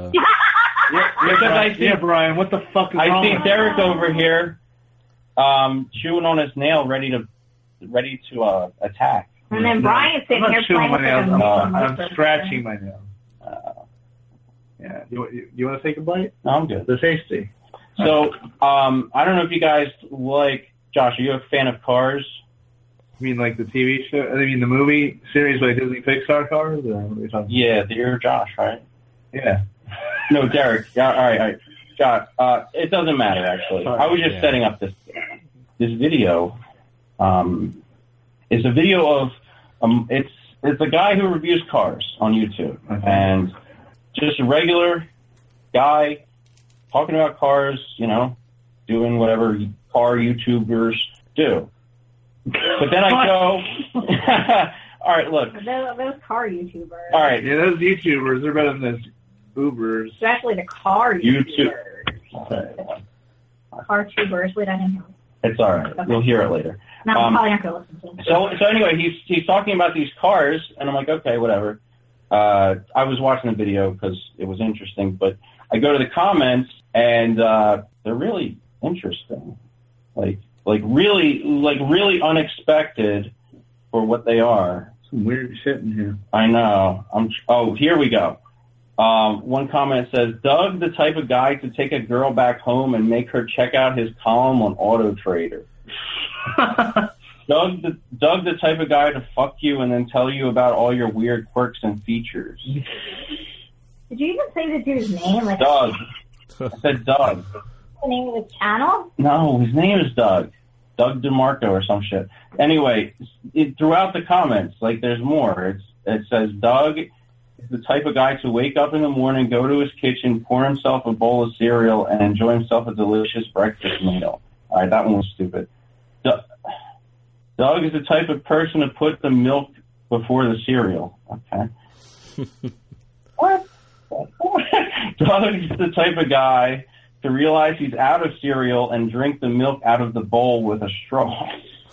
Brian, what the fuck is wrong? I see Derek over here chewing on his nail, ready to attack. And then Brian's sitting here playing with I'm scratching my nail. Yeah. You want to take a bite? No, I'm good. They're tasty. So, I don't know if you guys like, Josh, are you a fan of Cars? You mean like the TV show? I mean the movie series by Disney Pixar Cars? Or what are you talking about? Yeah, you're Josh, right? Yeah. No, Derek. Yeah, all right. Josh, it doesn't matter, actually. I was just setting up this video. It's a video of, it's a guy who reviews cars on YouTube. Okay. And just a regular guy talking about cars, doing whatever car YouTubers do. But then I go, all right, look. Those car YouTubers. All right. Yeah, those YouTubers, they're better than those Ubers. Especially the car YouTubers. Car tubers, we don't know. It's all right. Okay. You'll hear it later. No, I'm probably not going to listen to it. So anyway, he's talking about these cars, and I'm like, okay, whatever. I was watching the video because it was interesting, but I go to the comments, and they're really interesting. Like really unexpected for what they are. Some weird shit in here. I know. Here we go. One comment says, Doug, the type of guy to take a girl back home and make her check out his column on Auto Trader. Doug, the type of guy to fuck you and then tell you about all your weird quirks and features. Did you even say the dude's name? Doug. I said Doug. The name of the channel? No, his name is Doug. Doug DeMarco or some shit. Anyway, throughout the comments, like there's more. It says Doug is the type of guy to wake up in the morning, go to his kitchen, pour himself a bowl of cereal, and enjoy himself a delicious breakfast meal. All right, that one was stupid. Doug is the type of person to put the milk before the cereal. Okay. What? Doug is the type of guy to realize he's out of cereal and drink the milk out of the bowl with a straw.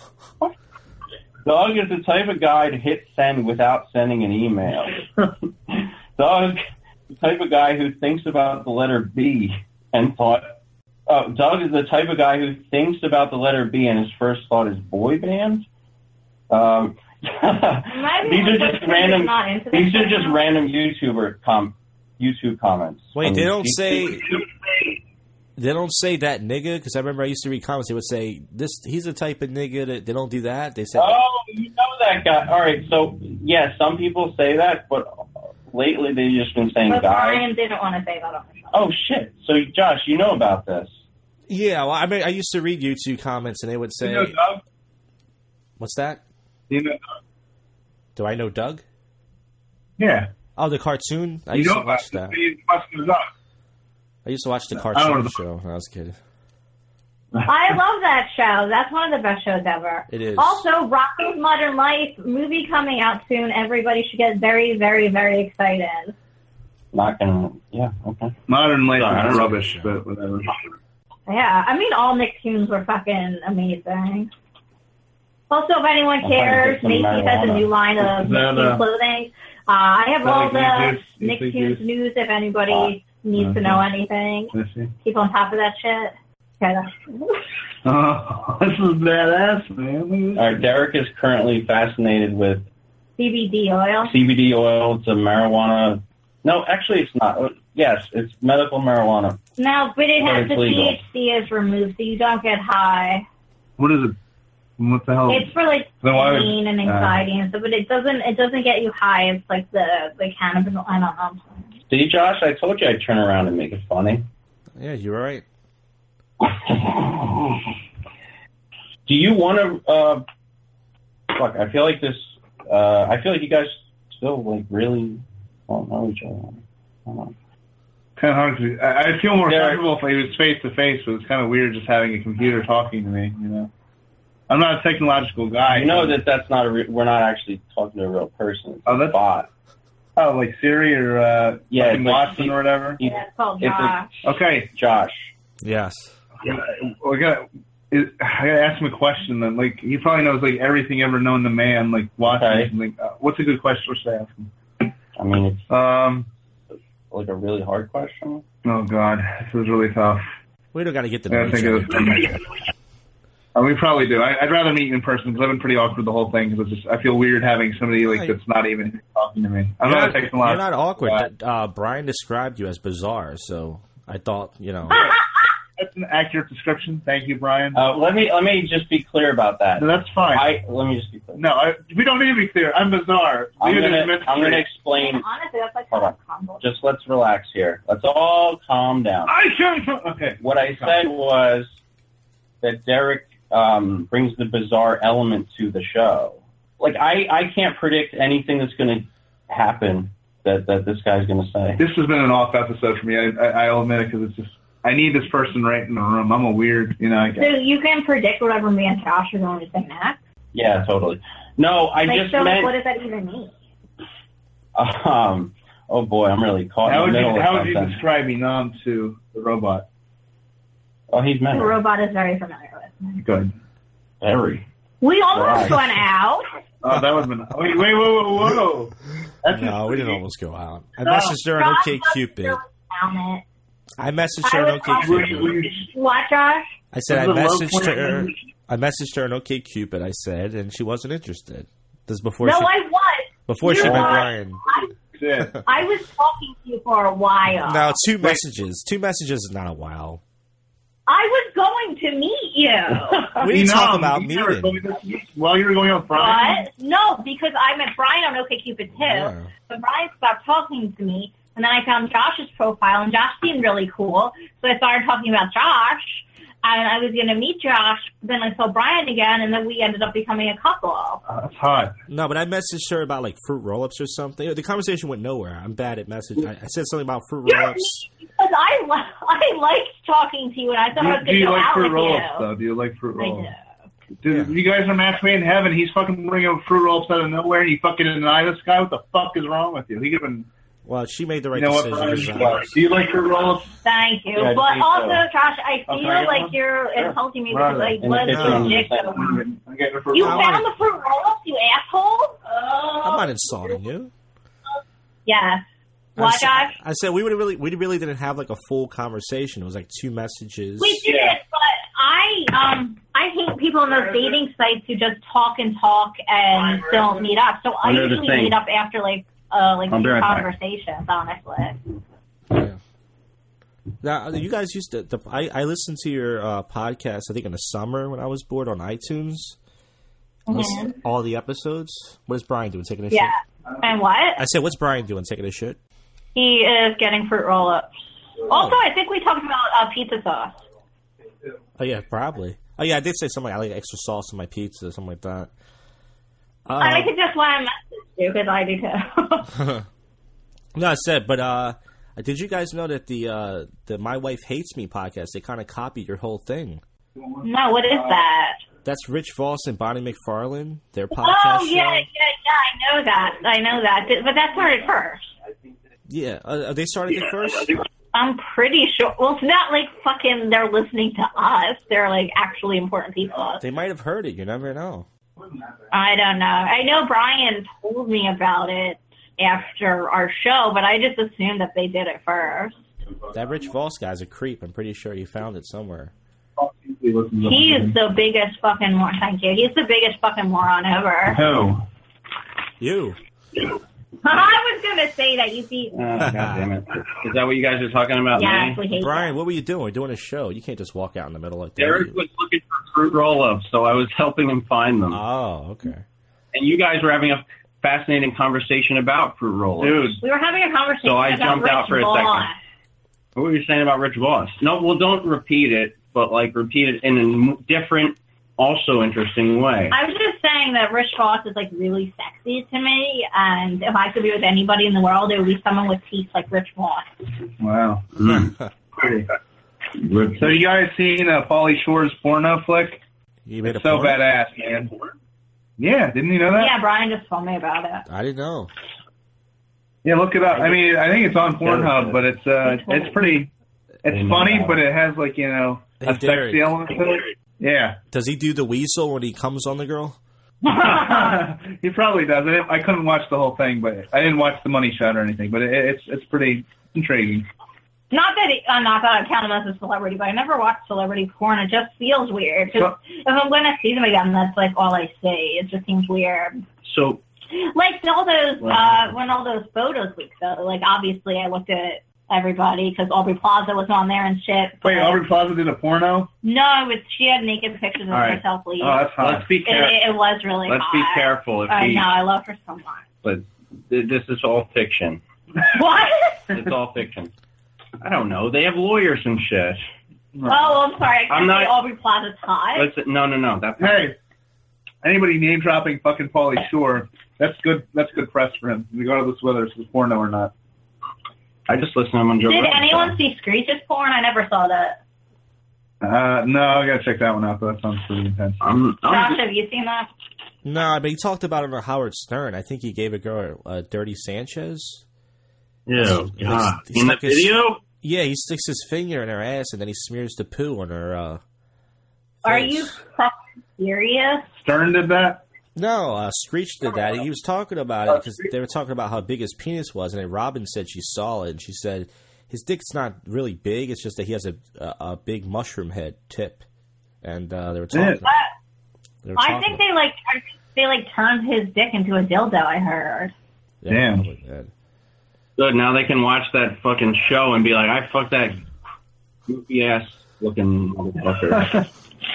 Doug is the type of guy to hit send without sending an email. Doug is the type of guy who thinks about the letter B and thought, Doug is the type of guy who thinks about the letter B and his first thought is boy band. These are just random YouTube comments. Wait, they don't say that nigga, because I remember I used to read comments. They would say he's the type of nigga that they don't do that. They said, "Oh, you know that guy." All right, so yeah, some people say that, but lately they've just been saying guy. Brian didn't want to say that on the show. Oh shit! So Josh, you know about this? Yeah, well, I mean, I used to read YouTube comments, and they would say, You know Doug? "What's that? You know Doug? Do I know Doug? Yeah. Oh, the cartoon. I You used to don't watch that. You must know Doug. I used to watch the I don't cartoon know. show when I was a kid. I love that show. That's one of the best shows ever. It is. Also, Rocko's Modern Life movie coming out soon. Everybody should get very, very, very excited. Not gonna. Yeah. Okay. Modern Life Sorry, is rubbish, but whatever. Yeah, I mean, all Nicktoons were fucking amazing. Also, if anyone I'll probably cares, get some Macy's has a marijuana. new line of Is that, Nicktoons clothing. I have that all like the Nick Juice? Nicktoons news if anybody needs to know anything. Let's see. Keep on top of that shit. Okay, Oh, this is badass, man. All right. Derek is currently fascinated with CBD oil. CBD oil. It's a marijuana. No, actually, it's not. Yes, it's medical marijuana. No, but it But has it's the legal. THC is removed, so you don't get high. What is it? What the hell? It's for like Then why would- pain and anxiety and stuff, but it doesn't get you high. It's like the cannabis. I don't know. See, Josh, I told you I'd turn around and make it funny. Yeah, you're right. Do you want to? Fuck, I feel like this. I feel like you guys still like really don't know each other. I don't know. Kind of hard to. I'd feel more Derek. comfortable if it was face to face, but it's kind of weird just having a computer talking to me. You know, I'm not a technological guy. You know that's not we're not actually talking to a real person. It's a that's bot. Oh, like Siri or Yeah, fucking it's like Watson or whatever. Yeah, it's called It's Josh. Okay, Josh. Yes. I gotta ask him a question. Then, like, he probably knows like everything ever known to man. Like Watson. Okay. Like, what's a good question to ask him? I mean, it's like a really hard question. Oh God, this is really tough. We don't got to get to I know gotta each think other. of this. We probably do. I'd rather meet you in person because I've been pretty awkward the whole thing. Because I feel weird having somebody like that's not even talking to me. I'm not a technological. You're not awkward. guy. Brian described you as bizarre, so I thought, That's an accurate description. Thank you, Brian. Let me just be clear about that. No, that's fine. Let me just be clear. No, we don't need to be clear. I'm bizarre. I'm Leave it as gonna mystery. explain. Honestly, that's like Hold on. combo. Just let's relax here. Let's all calm down. I can't. Okay. What I said was that Derek brings the bizarre element to the show. Like I can't predict anything that's going to happen that this guy's going to say. This has been an off episode for me. I'll admit it because it's just I need this person right in the room. I'm a weird, I So guess. you can predict whatever me and Josh are going to say next. Yeah, totally. No, I just meant. What does that even mean? Oh boy, I'm really caught How in the would middle you of how would you something. describe Enam to the robot? Oh, he's The mental. robot is very familiar with me. Good. Very. We almost Right. went out. Oh, that would have been. Wait, whoa. That's No, we didn't almost go out. I messaged her on Josh OkCupid. found it. I messaged her on OkCupid. What, Josh? I said I This is a low messaged point. her. I messaged her on OkCupid. I said, and she wasn't interested. This is before No, she I was. before she You met are. Brian. it. I was talking to you for a while. No, two messages. Two messages is not a while. I was going to meet you. We didn't talk about you never meeting. told me this while you were going out with Brian. What? No, because I met Brian on OkCupid too. Yeah. But Brian stopped talking to me, and then I found Josh's profile, and Josh seemed really cool. So I started talking about Josh, and I was going to meet Josh. Then I saw Brian again, and then we ended up becoming a couple. That's hot. No, but I messaged her about like fruit roll-ups or something. The conversation went nowhere. I'm bad at messaging. I said something about fruit roll-ups. Because I liked talking to you, and I thought I was Do going to you go like out fruit with roll-ups, you. though? Do you like fruit I roll-ups? do. Dude, Yeah. you guys are match made in heaven. He's fucking bringing up fruit roll-ups out of nowhere, and you fucking deny this guy? What the fuck is wrong with you? He could have been... Well, she made the right You know what, decision. Brian? Do you like fruit roll-ups? Thank you. Yeah, I but think also, so. Josh, I Oh, feel can I get like one? you're Sure. insulting me Right. because I In the led kitchen. the dick. I'm getting a fruit You I roll-up. found the fruit roll-ups, you asshole? I'm not insulting you. Yes. Why, Josh? I said we really didn't have like a full conversation. It was like two messages. We did, but I hate people on those dating sites who just talk and don't meet up. So I Under the usually sink. meet up after like I'll be two right back. conversations, honestly. Yeah. Now, you guys used to. I listened to your podcast. I think in the summer when I was bored on iTunes. Listened to all the episodes. What is Brian doing? Taking a Yeah. shit. And what? I said, "What's Brian doing? Taking a shit?" He is getting fruit roll-ups. Also, I think we talked about pizza sauce. Oh, yeah, probably. Oh, yeah, I did say something. I like extra sauce on my pizza, something like that. I could just want to message you because I do too. No, I said, but did you guys know that the My Wife Hates Me podcast, they kind of copied your whole thing? No, what is that? That's Rich Voss and Bonnie McFarlane, their podcast show. Yeah, I know that. But that started first. Yeah, they started it first? I'm pretty sure. Well, it's not like fucking they're listening to us. They're like actually important people. They might have heard it. You never know. I don't know. I know Brian told me about it after our show, but I just assumed that they did it first. That Rich Voss guy's a creep. I'm pretty sure he found it somewhere. He is the biggest fucking moron. Thank you. He's the biggest fucking moron ever. Who? You. I was going to say that, you see. Oh, God damn it. Is that what you guys are talking about? Yeah, me? Brian, what were you doing? We're doing a show. You can't just walk out in the middle like that. Derek was looking for fruit roll-ups, so I was helping him find them. Oh, okay. And you guys were having a fascinating conversation about fruit roll-ups. Dude. We were having a conversation So I about jumped Rich out for a Voss. second. What were you saying about Rich Voss? No, well, don't repeat it, but, repeat it in a different, also interesting way. I was just saying that Rich Voss is, really sexy to me, and if I could be with anybody in the world, it would be someone with teeth like Rich Voss. Wow. Pretty. So you guys seen Pauly Shore's porno flick? You made it's so porno? badass, man. Yeah, didn't you know that? Yeah, Brian just told me about it. I didn't know. Yeah, look it up. I mean, I think it's on Pornhub, but it's pretty. It's funny, but it has a sexy element to it. Yeah. Does he do the weasel when he comes on the girl? He probably does. I couldn't watch the whole thing, but I didn't watch the money shot or anything. But it's pretty intriguing. Not that I count him as a celebrity, but I never watched celebrity porn. It just feels weird. Cause if I'm going to see them again, that's all I see. It just seems weird. So, all those when all those photos leaked, though. Obviously, I looked at everybody because Aubrey Plaza was on there and shit. Wait, Aubrey Plaza did a porno? No, she had naked pictures of herself leaked. Oh, that's hot. Let's be careful. It was really hot. Let's be careful. No, I love her so much. But this is all fiction. What? It's all fiction. I don't know. They have lawyers and shit. Oh, I'm sorry. I can't say Aubrey Plaza's hot. No. Hey, anybody name dropping fucking Pauly Shore? That's good. That's good press for him, regardless whether it's porno or not. I just listened to him on Joe Did Rogan. anyone see Screech's porn? I never saw that. No, I gotta check that one out. But that sounds pretty intense. Josh, have you seen that? No, but he talked about it on Howard Stern. I think he gave a girl a Dirty Sanchez. Yeah. In the video? Yeah, he sticks his finger in her ass and then he smears the poo on her Are face. you fucking serious? Stern did that? No, Screech did that. He was talking about it because they were talking about how big his penis was, and then Robin said she saw it, and she said his dick's not really big. It's just that he has a big mushroom head tip, and they were talking. I think they turned his dick into a dildo. I heard. Yeah, damn. Good. Now they can watch that fucking show and be like, I fucked that goofy ass looking motherfucker.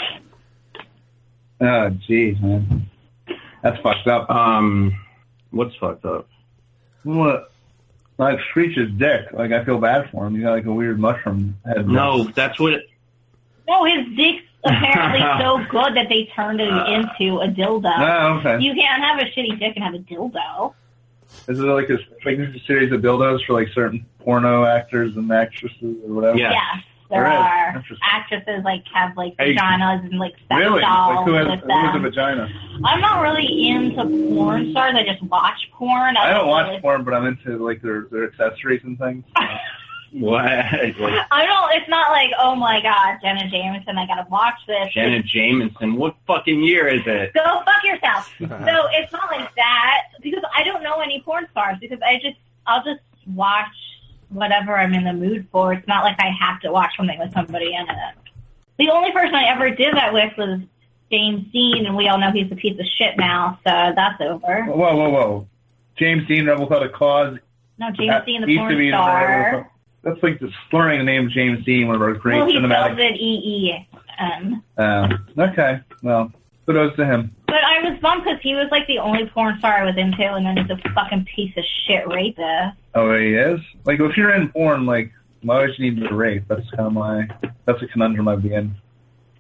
Oh, jeez, man. That's fucked up. What's fucked up? What? Like Screech's dick. I feel bad for him. He got a weird mushroom head. No, that's what. No, his dick's apparently so good that they turned it into a dildo. Oh, okay. You can't have a shitty dick and have a dildo. Is it like a series of dildos for certain porno actors and actresses or whatever? Yeah. Yes, there are actresses have vaginas and sex really? dolls Who with has them. a vagina? I'm not really into porn stars. I just watch porn. I don't watch porn, but I'm into their accessories and things. What? I don't. It's not like, oh my god, Jenna Jameson, I gotta watch this. Jenna Jameson. What fucking year is it? Go fuck yourself. So it's not like that because I don't know any porn stars because I'll just watch whatever I'm in the mood for. It's not like I have to watch something with somebody in it. The only person I ever did that with was James Dean, and we all know he's a piece of shit now, so that's over. Whoa. James Dean, Rebel Without a Cause. No, James Dean, the porn star. That's like just slurring the name James Dean, one of our great cinematic. Well, he spells it E-E-N. Okay. Well, kudos to him. But I was bummed because he was the only porn star I was into, and then he's a fucking piece of shit rapist. Oh, he is? If you're in porn, why would you need to rape? That's kind of that's a conundrum I'd be in.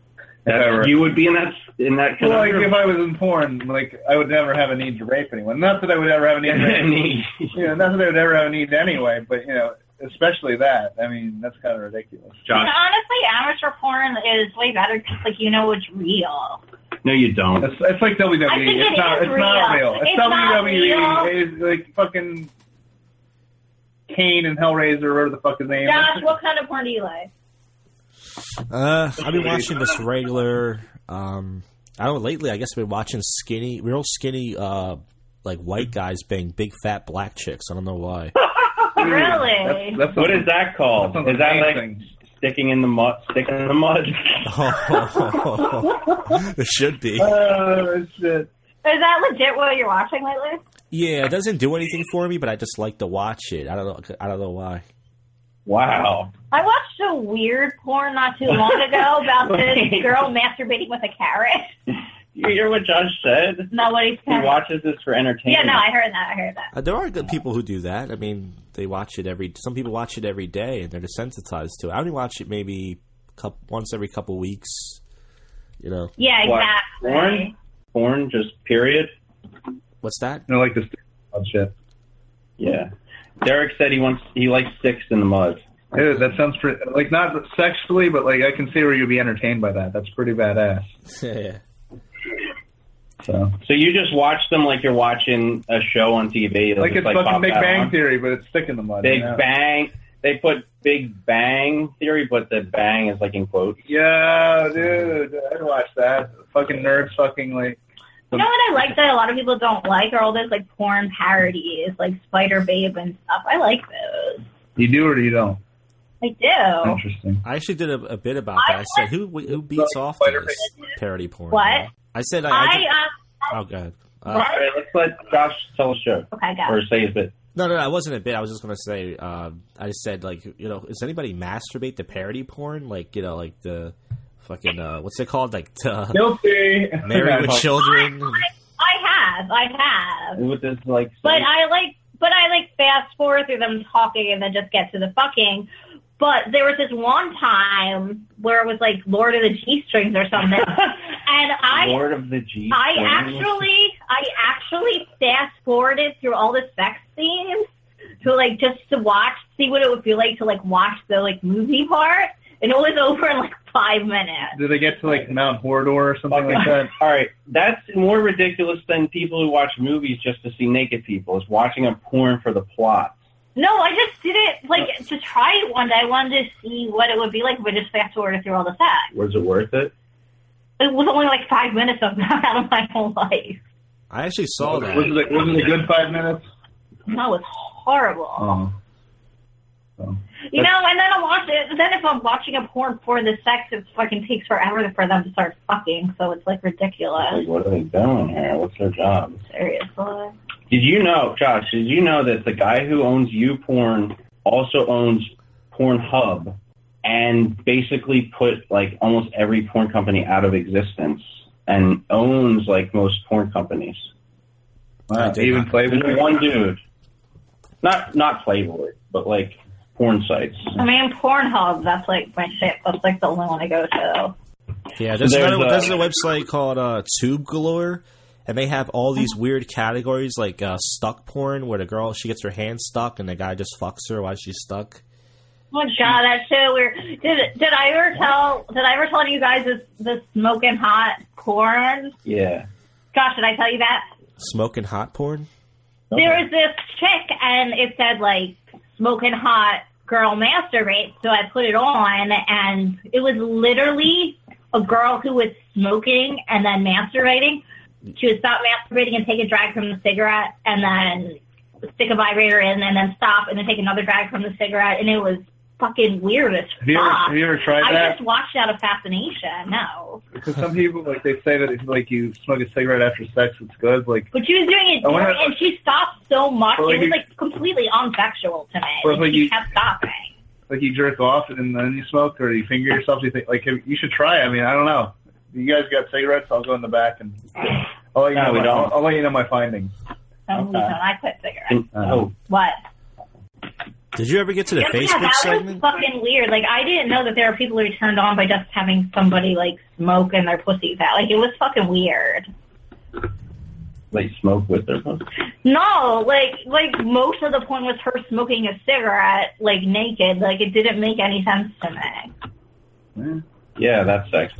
You would be in that conundrum. Well, like if I was in porn, like I would never have a need to rape anyone. Not that I would ever have a need to rape not that I would ever have a need anyway, but especially that. I mean, that's kind of ridiculous. Josh? Honestly, amateur porn is way better because it's real. No, you don't. It's like WWE. I think it's not real. It's WWE. It's like fucking Kane and Hellraiser, or whatever the fuck his name is. Josh, what kind of porn do you like? I've been watching this regular. I don't know. Lately, I guess I've been watching real skinny, like white guys bang big fat black chicks. I don't know why. Really? That's what is that called? Is that like sticking in the mud? It should be. Oh shit! Is that legit what you're watching lately? Yeah, it doesn't do anything for me, but I just like to watch it. I don't know why. Wow. I watched a weird porn not too long ago about this girl masturbating with a carrot. You hear what Josh said? No, what he said. He watches this for entertainment. Yeah, no, I heard that. There are good people who do that. I mean, they watch it some people watch it every day, and they're desensitized to it. I only watch it maybe once every couple weeks, Yeah, exactly. Porn, just period? What's that? I like this shit. Yeah. Derek said he likes sticks in the mud. Yeah, that sounds pretty, like, not sexually, but like I can see where you'd be entertained by that. That's pretty badass. Yeah. So you just watch them like you're watching a show on TV. Like it's fucking Big Bang Theory, but it's stick in the mud. Big Bang. They put Big Bang Theory, but the bang is like in quotes. Yeah, dude, I'd watch that. Fucking nerds, fucking like. You know what I like that a lot of people don't like are all those like porn parodies, like Spider Babe and stuff. I like those. You do or you don't? I do. Interesting. I actually did a bit about that. I said, who beats off this parody porn? What? I said, oh, God. All right, let's let Josh tell a show. Okay, go. Or say his bit. No, it wasn't a bit. I was just going to say, I said, like, does anybody masturbate to parody porn? Like, like the fucking, what's it called? Like, Guilty. Married with Children. I have. With this, like... But I fast forward through them talking and then just get to the fucking... But there was this one time where it was like Lord of the G-Strings or something. And Lord of the G-Strings? I actually fast forwarded through all the sex scenes to like just to watch, see what it would feel like to like watch the like movie part. And it was over in like 5 minutes. Did they get to like Mount Hordor or something like that? All right, that's more ridiculous than people who watch movies just to see naked people. Is watching a porn for the plot. No, I just did it like to try it one day. I wanted to see what it would be like if I just fast forwarded through all the sex. Was it worth it? It was only like 5 minutes of that out of my whole life. I actually saw that. Was it a good 5 minutes? No, it's horrible. Oh. And then I'll watch it. Then if I'm watching a porn for the sex, it fucking takes forever for them to start fucking. So it's like ridiculous. Like, what are they doing here? What's their job? Seriously. Did you know, Josh? Did you know that the guy who owns YouPorn also owns Pornhub, and basically put like almost every porn company out of existence, and owns like most porn companies? Wow, even Playboy. One dude, not Playboy, but like. Porn sites. I mean, Pornhub, that's like my shit. That's like the only one I go to. Yeah, there's a website called Tube Galore, and they have all these weird categories like stuck porn, where the girl, she gets her hand stuck and the guy just fucks her while she's stuck. Oh God, that's so weird. Did I ever tell you guys the smoking hot porn? Yeah. Gosh, did I tell you that? Smoking hot porn? There was this chick, and it said like smoking hot girl masturbate, so I put it on, and it was literally a girl who was smoking and then masturbating. She would stop masturbating and take a drag from the cigarette, and then stick a vibrator in, and then stop, and then take another drag from the cigarette, and it was fucking weird as fuck. Have you ever tried that? I just watched out of fascination. No. Because some people, like, they say that if, like, you smoke a cigarette after sex, it's good. Like, but she was doing it, and she stopped so much. It was, like, completely unsexual to me. Like, she kept stopping. Like, you jerk off and then you smoke, or you finger yourself. You think, like, you should try it. I mean, I don't know. You guys got cigarettes? I'll go in the back and I'll let you know my findings. I quit cigarettes. Oh. What? Did you ever get to the Facebook that segment? That was fucking weird. Like, I didn't know that there are people who are turned on by just having somebody, like, smoke in their pussy fat. Like, it was fucking weird. Like, smoke with their pussy? No, like, most of the point was her smoking a cigarette, like, naked. Like, it didn't make any sense to me. Yeah, that's sexy.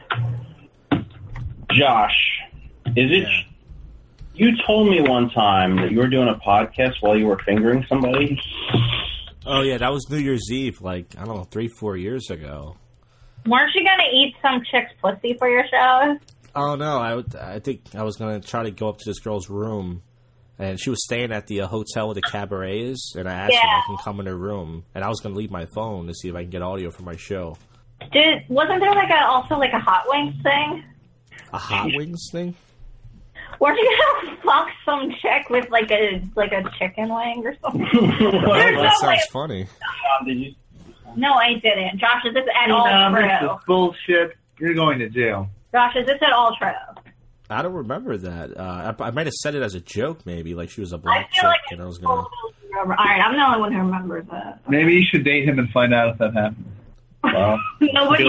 Josh, is it... Yeah. You told me one time that you were doing a podcast while you were fingering somebody. Oh, yeah, that was New Year's Eve, like, I don't know, 3-4 years ago. Weren't you going to eat some chick's pussy for your show? Oh, no, I think I was going to try to go up to this girl's room, and she was staying at the hotel where the cabaret is, and I asked her if I can come in her room, and I was going to leave my phone to see if I can get audio for my show. Wasn't there, like, also a Hot Wings thing? A Hot Wings thing? Weren't you gonna fuck some chick with like a chicken wing or something? That sounds funny. Did you? No, I didn't. Josh, is this at all true? This is bullshit. You're going to jail. Josh, is this at all true? I don't remember that. I might have said it as a joke, maybe, like she was a black chick, and I was gonna. All right, I'm the only one who remembers that. Maybe you should date him and find out if that happened. Well, nobody.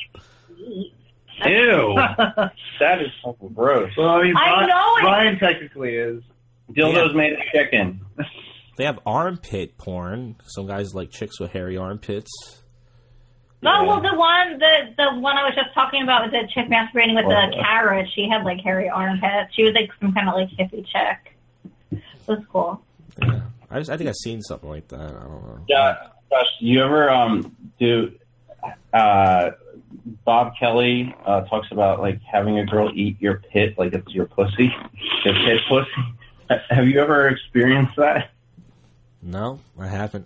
Ew, that is fucking gross. Well, I mean, Brian technically is. Dildos made of chicken. They have armpit porn. Some guys like chicks with hairy armpits. No, well, the one I was just talking about was the chick masturbating with the carrot. She had like hairy armpits. She was like some kind of like hippie chick. It was cool. Yeah, I think I've seen something like that. I don't know. Yeah, Josh, you ever do? Bob Kelly talks about like having a girl eat your pit like it's your pussy, your pit pussy. Have you ever experienced that? No, I haven't.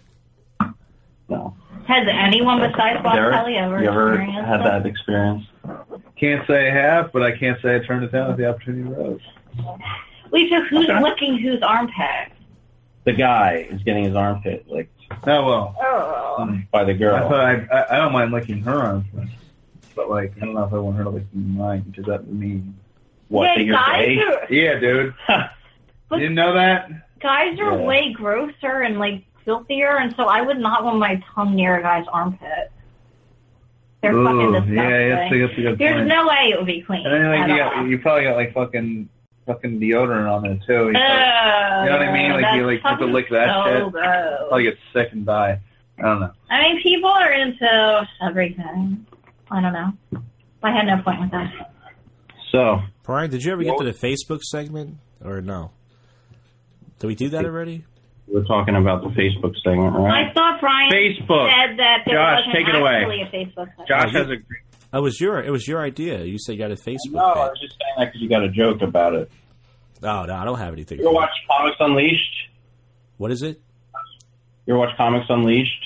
No. Has anyone besides Bob Kelly ever experienced had that experience? Can't say I have, but I can't say I turned it down if the opportunity arose. Wait, so who's licking whose armpit? The guy is getting his armpit licked. Oh, well. Oh. By the girl. I don't mind licking her armpit. But, like, I don't know if I want her to lick mine, because that would mean... What, that you're gay? Yeah, dude. You didn't know that? Guys are way grosser and, like, filthier, and so I would not want my tongue near a guy's armpit. They're fucking disgusting. Yeah, that's a good There's point. no way it would be clean. And then, like, you probably got, like, fucking deodorant on there, too. You know what I mean? Like, you have to lick that shit. Gross. Probably get sick and die. I don't know. I mean, people are into everything. I don't know. I had no point with that. So, Brian, did you ever get to the Facebook segment, or no? Did we do that already? We're talking about the Facebook segment, right? I thought Brian said that there Josh, wasn't take it away. actually a Facebook segment. Josh has a... It was your idea. You said you got a Facebook No, page. I was just saying that because you got a joke about it. Oh, no, I don't have anything. You ever watch Comics Unleashed? What is it? You ever watch Comics Unleashed?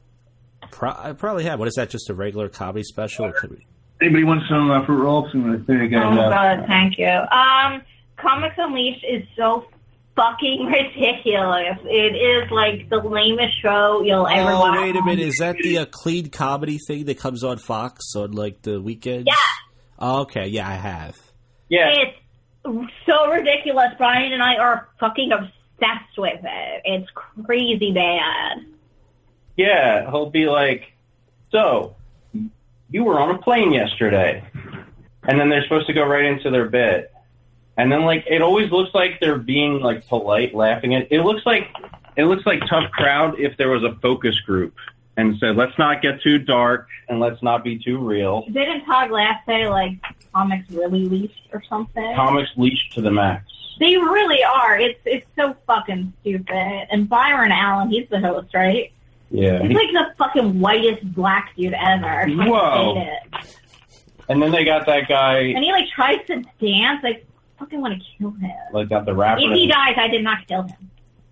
I probably have. What is that, just a regular comedy special? Anybody wants some fruit rolls? Oh, God, thank you. Comics Unleashed is so fucking ridiculous. It is, like, the lamest show you'll ever watch. Oh, wait a minute. Is that the clean comedy thing that comes on Fox on, like, the weekends? Yeah. Oh, okay, yeah, I have. Yeah. It's so ridiculous. Brian and I are fucking obsessed with it. It's crazy bad. Yeah, he'll be like, so, you were on a plane yesterday. And then they're supposed to go right into their bit. And then, like, it always looks like they're being, like, polite, laughing at it. It looks like Tough Crowd if there was a focus group and said, let's not get too dark and let's not be too real. Didn't Todd Glass say, like, comics really leashed or something? Comics leashed to the max. They really are. It's so fucking stupid. And Byron Allen, he's the host, right? Yeah. He's like the fucking whitest black dude ever. Whoa. I hate it. And then they got that guy. And he, like, tries to dance. Like, I fucking want to kill him. Like, got the rapper. If he dies, I did not kill him.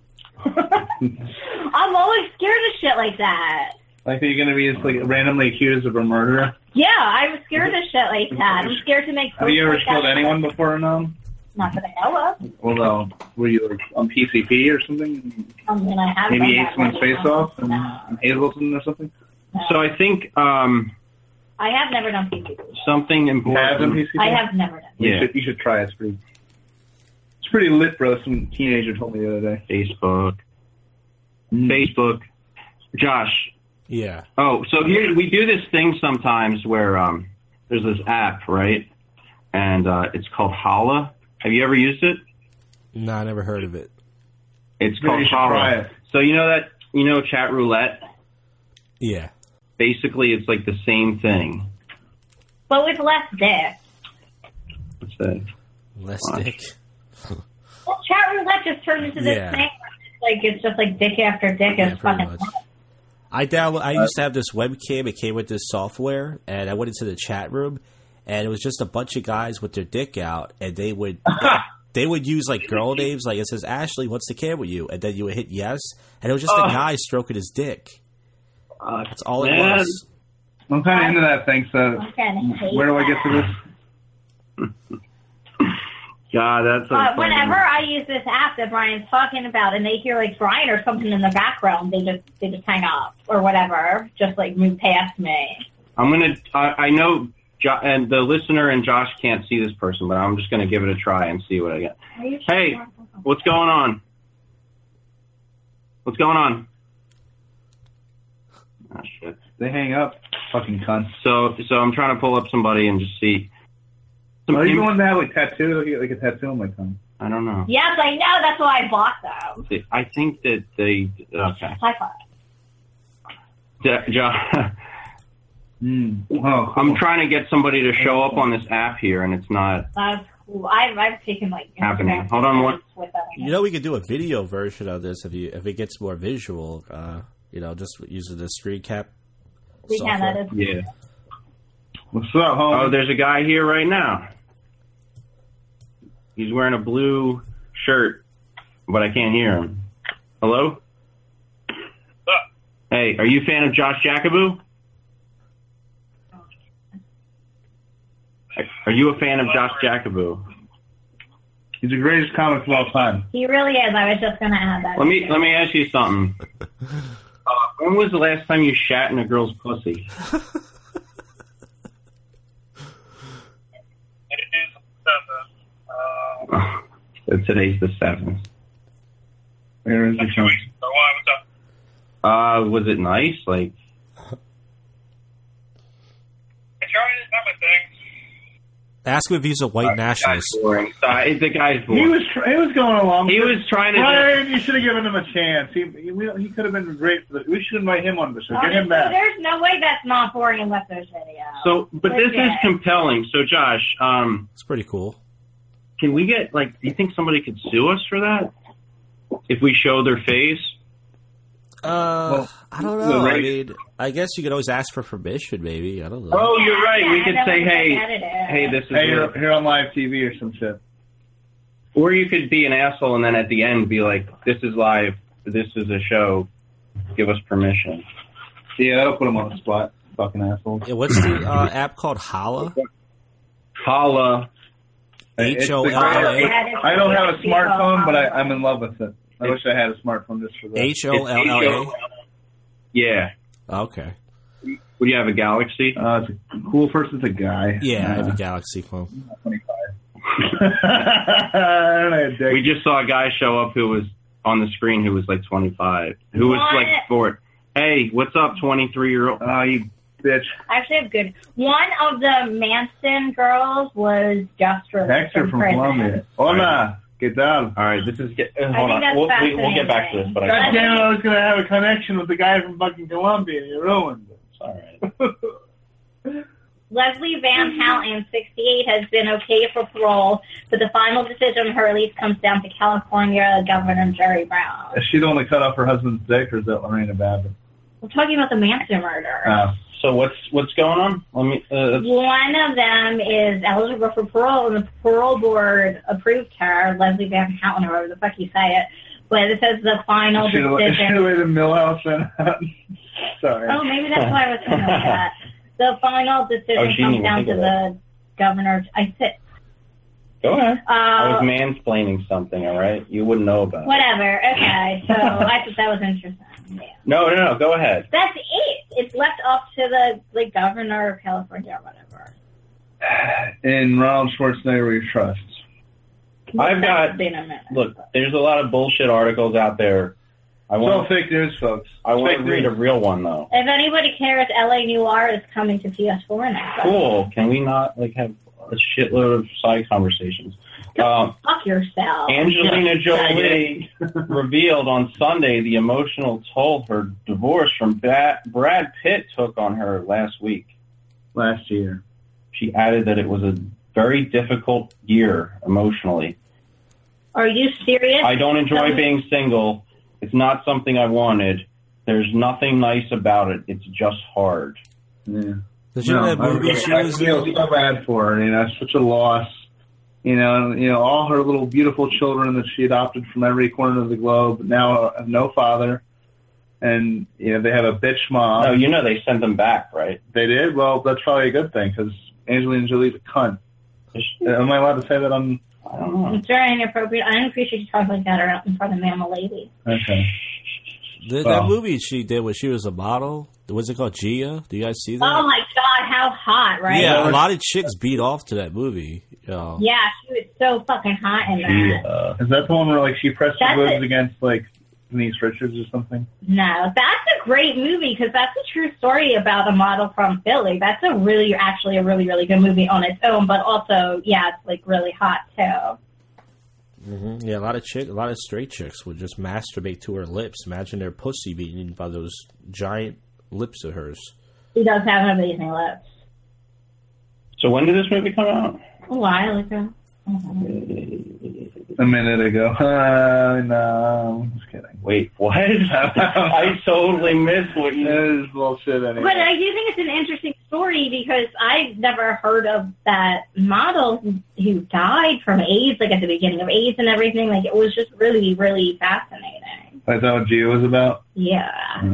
I'm always scared of shit like that. Like, are you going to be just, like, randomly accused of a murder? Yeah, I'm scared of shit like that. I'm scared to make. Have you ever killed anyone before or no? Not that I know of. Well, no. Were you, like, on PCP or something? I mean, I have. Maybe ate someone's face off in Hazleton or something? No. So I think I have never done PCP. something important. You have done PCP? I have never done. Yeah. You should try it. It's pretty lit, bro. Some teenager told me the other day. Facebook. Facebook. Josh. Yeah. Oh, so here we do this thing sometimes where there's this app, right? And it's called Holla. Have you ever used it? No, I never heard of it. It's called Holla. So you know chat roulette? Yeah. Basically, it's like the same thing. But with less dick. What's that? Less dick. Well, chat roulette just turned into this thing. It's just like dick after dick. Yeah, It's fucking. I used to have this webcam. It came with this software, and I went into the chat room, and it was just a bunch of guys with their dick out, and they would use like girl names, like it says Ashley, what's the cam with you? And then you would hit yes, and it was just a guy stroking his dick. That's all it was. I'm kind of into that thing. So where do I get to this? God, that's whenever I use this app that Brian's talking about, and they hear like Brian or something in the background, they just hang up or whatever, just like move past me. I know, and the listener and Josh can't see this person, but I'm just gonna give it a try and see what I get. Hey, what's going on? What's going on? Oh shit! They hang up, fucking cunts. So I'm trying to pull up somebody and just see. Are you going to have like tattoo, like a tattoo on my tongue? I don't know. Yes, I know. That's why I blocked them. I think that they. Okay. High five. John. Cool. I'm trying to get somebody to show up on this app here, and it's not. That's cool. I've taken like happening. Hold on one. We could do a video version of this if it gets more visual. Just using the screen cap. Yeah. What's up, homie? Oh, there's a guy here right now. He's wearing a blue shirt, but I can't hear him. Hello? Hey, are you a fan of Josh Jacobou? Are you a fan of Josh Jacobou? He's the greatest comic of all time. He really is. I was just going to add that. Let me ask you something. When was the last time you shat in a girl's pussy? Today's the 7th. Where is it? Was it nice? Like, ask him if he's a white nationalist. The guy's boring. He was going along. He was trying to. Brian, you should have given him a chance. He could have been great. We should invite him on the show. Get him back. There's no way that's not boring unless there's video. So, but this is compelling. So, Josh, it's pretty cool. Can we get do you think somebody could sue us for that if we show their face? I don't know. I mean, I guess you could always ask for permission. Maybe I don't know. Oh, you're right. We could say, "Hey, this is here on live TV or some shit." Or you could be an asshole and then at the end be like, "This is live. This is a show. Give us permission." Yeah, that'll put them on the spot. Fucking assholes. Yeah, what's the app called? Holla. Holla. HOLLA. I don't have a smartphone, but I'm in love with it. I wish I had a smartphone just for that. HOLLA. Yeah. Okay. Would you have a Galaxy? It's a cool person. It's a guy. Yeah, I have a Galaxy phone. 25. We just saw a guy show up who was on the screen who was like 25. Who was like bored. Hey, what's up, 23-year-old? Oh, you bitch. I actually have good. One of the Manson girls was just released Hector from Colombia. Hola. Get down. All right, this is. Hold on. We'll get back to this. But God damn it, I was going to have a connection with the guy from fucking Colombia. You ruined it. All right. Leslie Van Houten, 68, has been okayed for parole, but the final decision on her release comes down to California Governor Jerry Brown. Is she the one that cut off her husband's dick, or is that Lorena Babbitt? We're talking about the Manson murder. So what's going on? One of them is eligible for parole, and the parole board approved her, Leslie Van Houten, or whatever the fuck you say it. But it says the final decision. Should have waited Millhouse and sorry. Oh, maybe that's why I was saying that. The final decision comes down to the governor. Go ahead. I was mansplaining something, all right? You wouldn't know about it. Whatever. Okay. So I thought that was interesting. Yeah. No. Go ahead. That's it. It's left up to the governor of California or whatever. In Ronald Schwarzenegger, we trust. Look, there's a lot of bullshit articles out there It's all fake news, folks. I want to read a real one, though. If anybody cares, LA Noire is coming to PS4 next. Cool. Can we not have a shitload of side conversations? Fuck yourself. Angelina Jolie revealed on Sunday the emotional toll her divorce from Brad Pitt took on her last year. She added that it was a very difficult year emotionally. Are you serious? I don't enjoy being single. It's not something I wanted. There's nothing nice about it. It's just hard. Yeah. Did you know that movie she was in? I feel so bad for her. It's such a loss. All her little beautiful children that she adopted from every corner of the globe now have no father. And, they have a bitch mom. No, they sent them back, right? They did? Well, that's probably a good thing, because Angelina Jolie's a cunt. Am I allowed to say that on... I don't know. It's very inappropriate. I don't appreciate you talking like that in front of Mama Lady. Okay. That movie she did when she was a model, what's it called, Gia? Do you guys see that? Oh, my God, how hot, right? Yeah, a lot of chicks beat off to that movie. Yeah, she was so fucking hot in that. Is that the one where, she pressed her boobs against, Denise Richards or something? No, that's a great movie because that's a true story about a model from Philly. That's actually a really, really good movie on its own, but also, it's really hot too. Mm-hmm. Yeah, a lot of straight chicks would just masturbate to her lips. Imagine their pussy being eaten by those giant lips of hers. She does have amazing lips. So when did this movie come out? A while ago. A minute ago. No, I'm just kidding. Wait, what? I totally missed what you... That is bullshit anyway. But I do think it's an interesting story because I've never heard of that model who died from AIDS, at the beginning of AIDS and everything. It was just really, really fascinating. Is that what Gia was about? Yeah.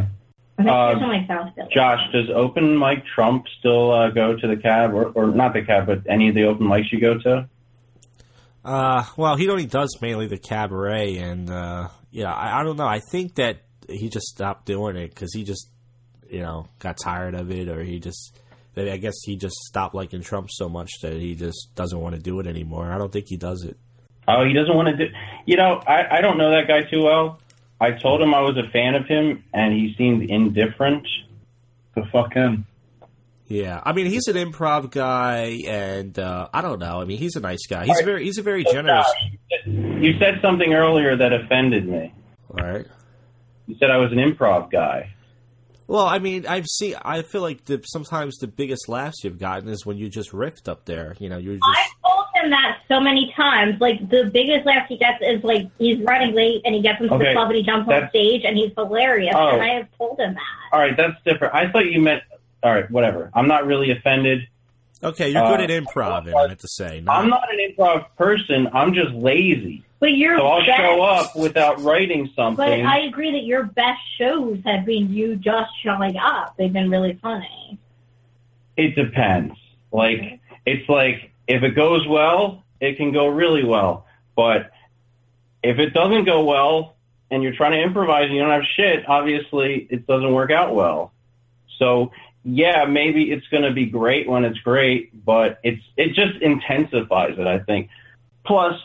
Josh, does Open Mic Trump still go to the cab, or not the cab, but any of the open mics you go to? Well, he only does mainly the cabaret, and I don't know. I think that he just stopped doing it because he just, got tired of it, or I guess he just stopped liking Trump so much that he just doesn't want to do it anymore. I don't think he does it. Oh, he doesn't want to do... I don't know that guy too well. I told him I was a fan of him, and he seemed indifferent. So fuck him. Yeah, I mean, he's an improv guy, and I don't know. I mean, he's a nice guy. He's a very generous... You said something earlier that offended me. All right. You said I was an improv guy. Well, I mean, I feel like sometimes the biggest laughs you've gotten is when you just riffed up there. You just... I've told him that so many times. The biggest laugh he gets is, he's running late, and he gets into the club, and he jumps on stage, and he's hilarious. Oh. And I have told him that. All right, that's different. I thought you meant... All right, whatever. I'm not really offended. Okay, you're good at improv, I meant to say. No. I'm not an improv person. I'm just lazy. But so I'll show up without writing something. But I agree that your best shows have been you just showing up. They've been really funny. It depends. It's if it goes well, it can go really well. But if it doesn't go well and you're trying to improvise and you don't have shit, obviously it doesn't work out well. So... yeah, maybe it's going to be great when it's great, but it just intensifies it, I think. Plus,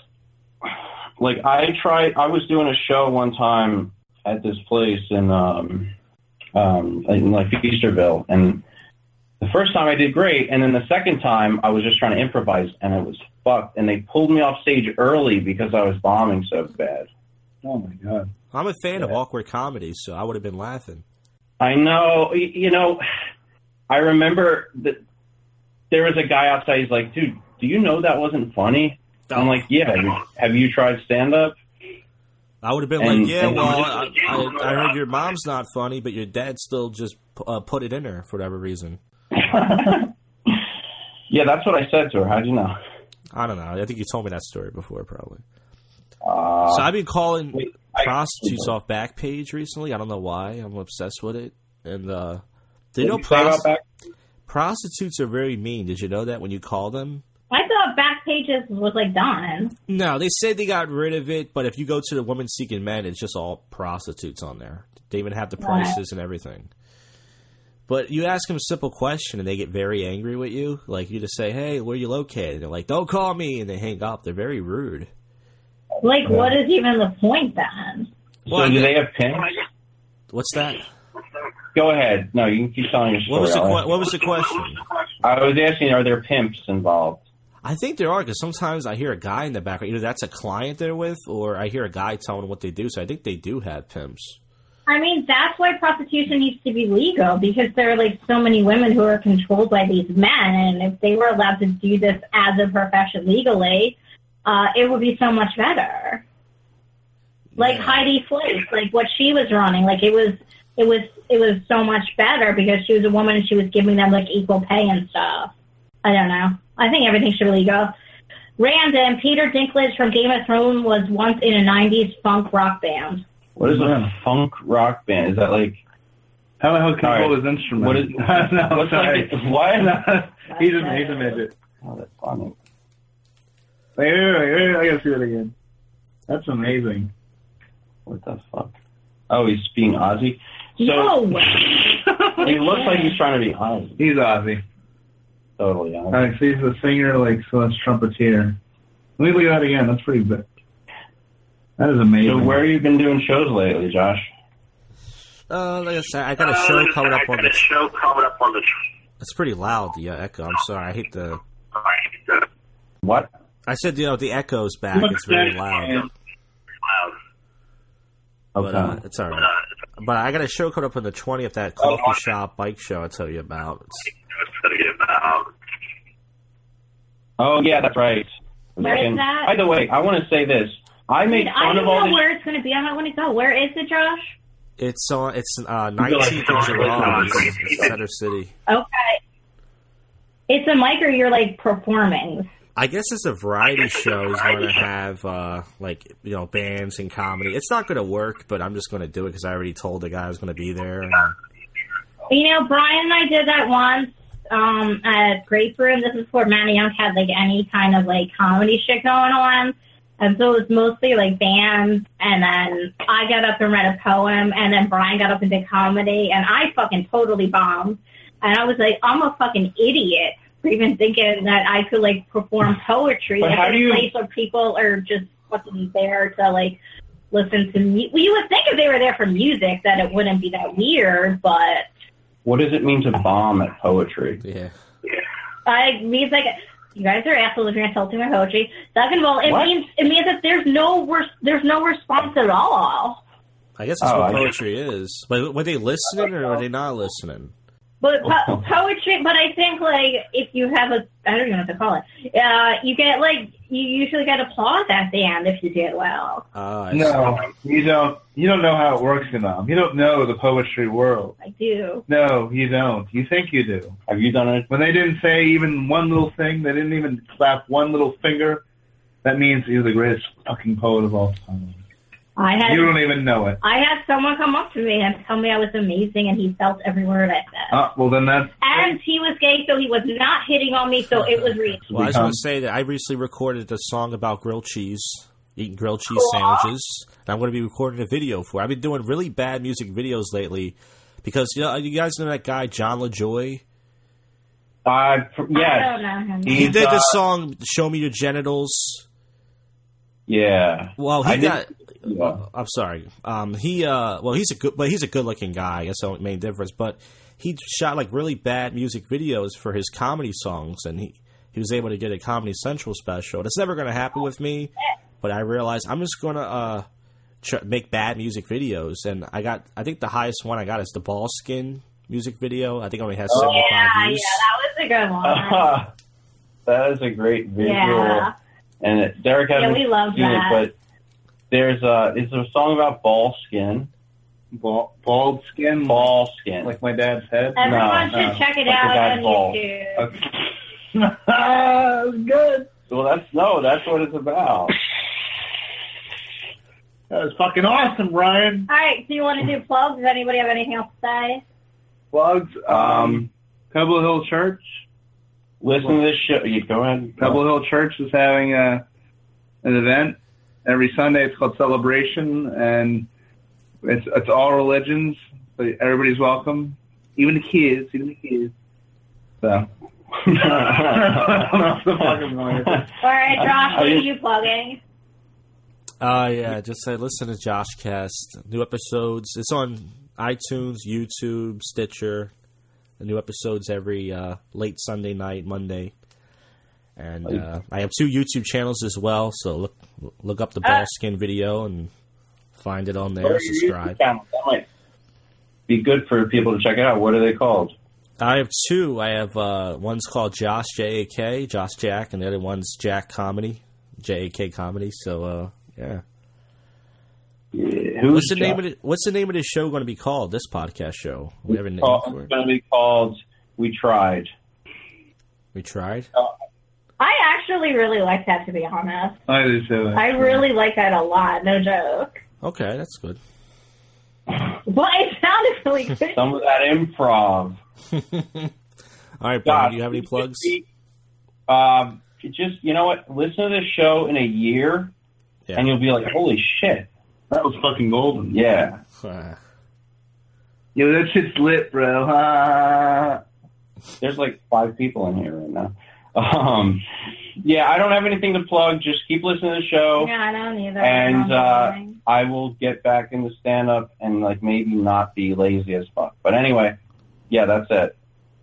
I was doing a show one time at this place in Feasterville, and the first time I did great, and then the second time I was just trying to improvise, and it was fucked, and they pulled me off stage early because I was bombing so bad. Oh, my God. I'm a fan of awkward comedy, so I would have been laughing. I know, I remember that there was a guy outside. He's like, dude, do you know that wasn't funny? I'm like, yeah. Have you tried stand-up? I would have been I heard your mom's not funny, but your dad still just put it in her for whatever reason. Yeah, that's what I said to her. How'd you know? I don't know. I think you told me that story before, probably. So I've been calling prostitutes off Backpage recently. I don't know why. I'm obsessed with it. And do you know prostitutes are very mean? Did you know that when you call them? I thought Backpages was done. No, they said they got rid of it, but if you go to the Women Seeking Men, it's just all prostitutes on there. They even have the prices and everything. But you ask them a simple question, and they get very angry with you. You just say, hey, where are you located? They're like, don't call me, and they hang up. They're very rude. What is even the point, then? So do they have pimps? What's that? Go ahead. No, you can keep telling your story. What was the question? I was asking, are there pimps involved? I think there are, because sometimes I hear a guy in the background. Either that's a client they're with, or I hear a guy telling them what they do. So I think they do have pimps. I mean, that's why prostitution needs to be legal, because there are, like, so many women who are controlled by these men, and if they were allowed to do this as a profession legally, it would be so much better. Like Heidi Fleiss, like what she was running, like it was so much better because she was a woman and she was giving them, like, equal pay and stuff. I don't know. I think everything should be legal. Random, Peter Dinklage from Game of Thrones was once in a 90s funk rock band. What is a funk rock band? Is that like... How the hell can he hold his instrument? What is... No, sorry. What? He's a midget. Oh, that's funny. Wait, I gotta see that again. That's amazing. What the fuck? Oh, he's being Ozzy? So, no! He looks like he's trying to be Ozzy. He's Ozzy. Totally Ozzy. So he's a singer, like, so it's trumpeter. Let me look at that again. That's pretty big. That is amazing. So where have you been doing shows lately, Josh? Like I said, I got a show coming up on the... It's pretty loud, the echo. I'm sorry. I hate the... What? I said, the echo's back. It's very loud. Okay. But it's all right. But I got a show coming up on the 20th, that coffee shop bike show I tell you about. Oh, yeah, that's right. Where is that? By the way, I want to say this. I make fun of all I don't this... know where it's going to be. I don't want to go. Where is it, Josh? It's 19th of July. It's Center City. Okay. It's a mic or you're, like, performing? I guess it's a variety show. He's going to have, bands and comedy. It's not going to work, but I'm just going to do it because I already told the guy I was going to be there. Brian and I did that once at Grape Room. This is before Manny Young had, like, any kind of, like, comedy shit going on. And so it was mostly, like, bands, and then I got up and read a poem, and then Brian got up and did comedy, and I fucking totally bombed. And I was like, I'm a fucking idiot for even thinking that I could, like, perform poetry at a place where people are just fucking there to, like, listen to me. Well, you would think if they were there for music that it wouldn't be that weird, but... What does it mean to bomb at poetry? Yeah. It means, like... You guys are assholes if you're insulting my poetry. Second of all, it means that there's no response at all. I guess that's what poetry is. But were they listening or are they not listening? But poetry, but I think, like, if you have I don't even know what to call it. You get, like, you usually get applause at the end if you did well. No, you don't. You don't know how it works, Ganam. You don't know the poetry world. I do. No, you don't. You think you do. Have you done it? When they didn't say even one little thing, they didn't even clap one little finger, that means you're the greatest fucking poet of all time. You don't even know it. I had someone come up to me and tell me I was amazing, and he felt every word I said. Well, then that's... And he was gay, so he was not hitting on me, so it was reasonable. Well, I just want to say that I recently recorded a song about grilled cheese, eating grilled cheese sandwiches, and I'm going to be recording a video for it. I've been doing really bad music videos lately because, you guys know that guy, John LaJoy? Yes. I don't know him. He did the song, Show Me Your Genitals. Yeah. Well, I'm sorry. He's a good-looking guy. That's the main difference. But he shot like really bad music videos for his comedy songs, and he was able to get a Comedy Central special. That's never going to happen with me. But I realized I'm just going to make bad music videos, and I think the highest one I got is the Ball Skin music video. I think it only has 75 views. Yeah, that was a good one. That is a great visual. Yeah. And Derek hasn't we love seen that. it, but it's a song about ball skin. Bald skin? Ball skin. Like my dad's head? Everyone should check it out on YouTube. Okay. That's good. Well, that's what it's about. That was fucking awesome, Brian. All right, do you want to do plugs? Does anybody have anything else to say? Plugs? Pebble Hill Church. Listen to this show. You go ahead. Pebble Hill Church is having an event every Sunday. It's called Celebration, and it's all religions. So everybody's welcome, even the kids. So. All right, Josh, what are you plugging? Yeah, just say listen to Josh Cast. New episodes. It's on iTunes, YouTube, Stitcher. The new episodes every late Sunday night, Monday. And I have 2 YouTube channels as well, so look up the Ball Skin video and find it on there. Subscribe. That might be good for people to check it out. What are they called? I have 2. I have one's called Josh, J-A-K, Josh Jack, and the other one's Jack Comedy, J-A-K Comedy. So, yeah. What's the name of the show going to be called? This podcast show. We have a name for it. It's going to be called We Tried. We Tried. I actually really like that, to be honest. I do too. I really like that a lot. No joke. Okay, that's good. Well, it sounded really good. Some of that improv. All right, Brian, do you have any plugs? Just, you know what? Listen to this show in a year, and you'll be like, holy shit. That was fucking golden. Yeah. Yo, that shit's lit, bro. There's like 5 people in here right now. Yeah, I don't have anything to plug. Just keep listening to the show. Yeah, I don't either. And I will get back into stand-up and like maybe not be lazy as fuck. But anyway, yeah, that's it.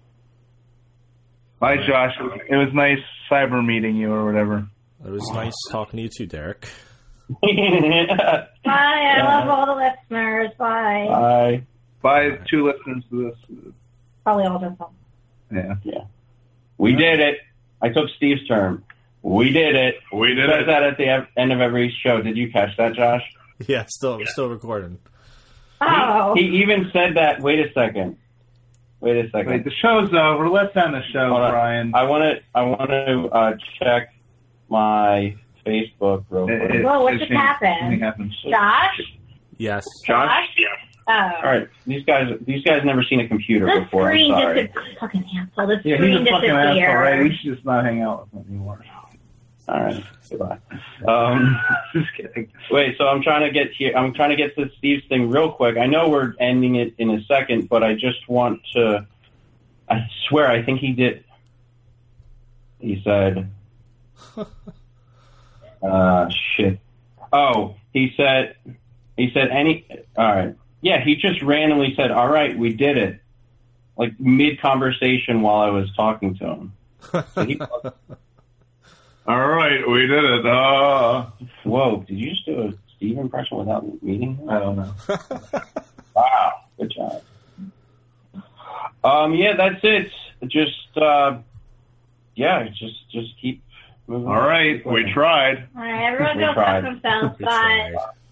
Bye, Josh. It was nice cyber meeting you or whatever. It was nice talking to you too, Derek. Bye. I love all the listeners. Bye. Bye. Bye, 2 listeners to this. Probably all just them. Yeah. We did it. I took Steve's term. We did it. We did it. That at the end of every show. Did you catch that, Josh? Yeah, still recording. Oh. He even said that. Wait a second. Wait, the show's over. Let's end the show, Brian. I want to check my Facebook real quick. Well, what just happened? Josh? Yes. Josh? Yeah. Oh. All right. These guys never seen a computer before. I'm sorry. Fucking asshole. The he's screen a fucking asshole, disappeared. right? We should just not hang out with him anymore. All right. Goodbye. Just kidding. Wait. So I'm trying to get here. I'm trying to get to Steve's thing real quick. I know we're ending it in a second, but I just want to. I swear, I think he did. He said. Shit. Oh, he said any. All right. Yeah, he just randomly said, all right, we did it. Like mid-conversation while I was talking to him. So all right, we did it. Whoa, did you just do a Steve impression without meeting him? I don't know. Wow, good job. Yeah, that's it. Just keep moving. All right, we tried. All right, everyone go fuck themselves. Bye.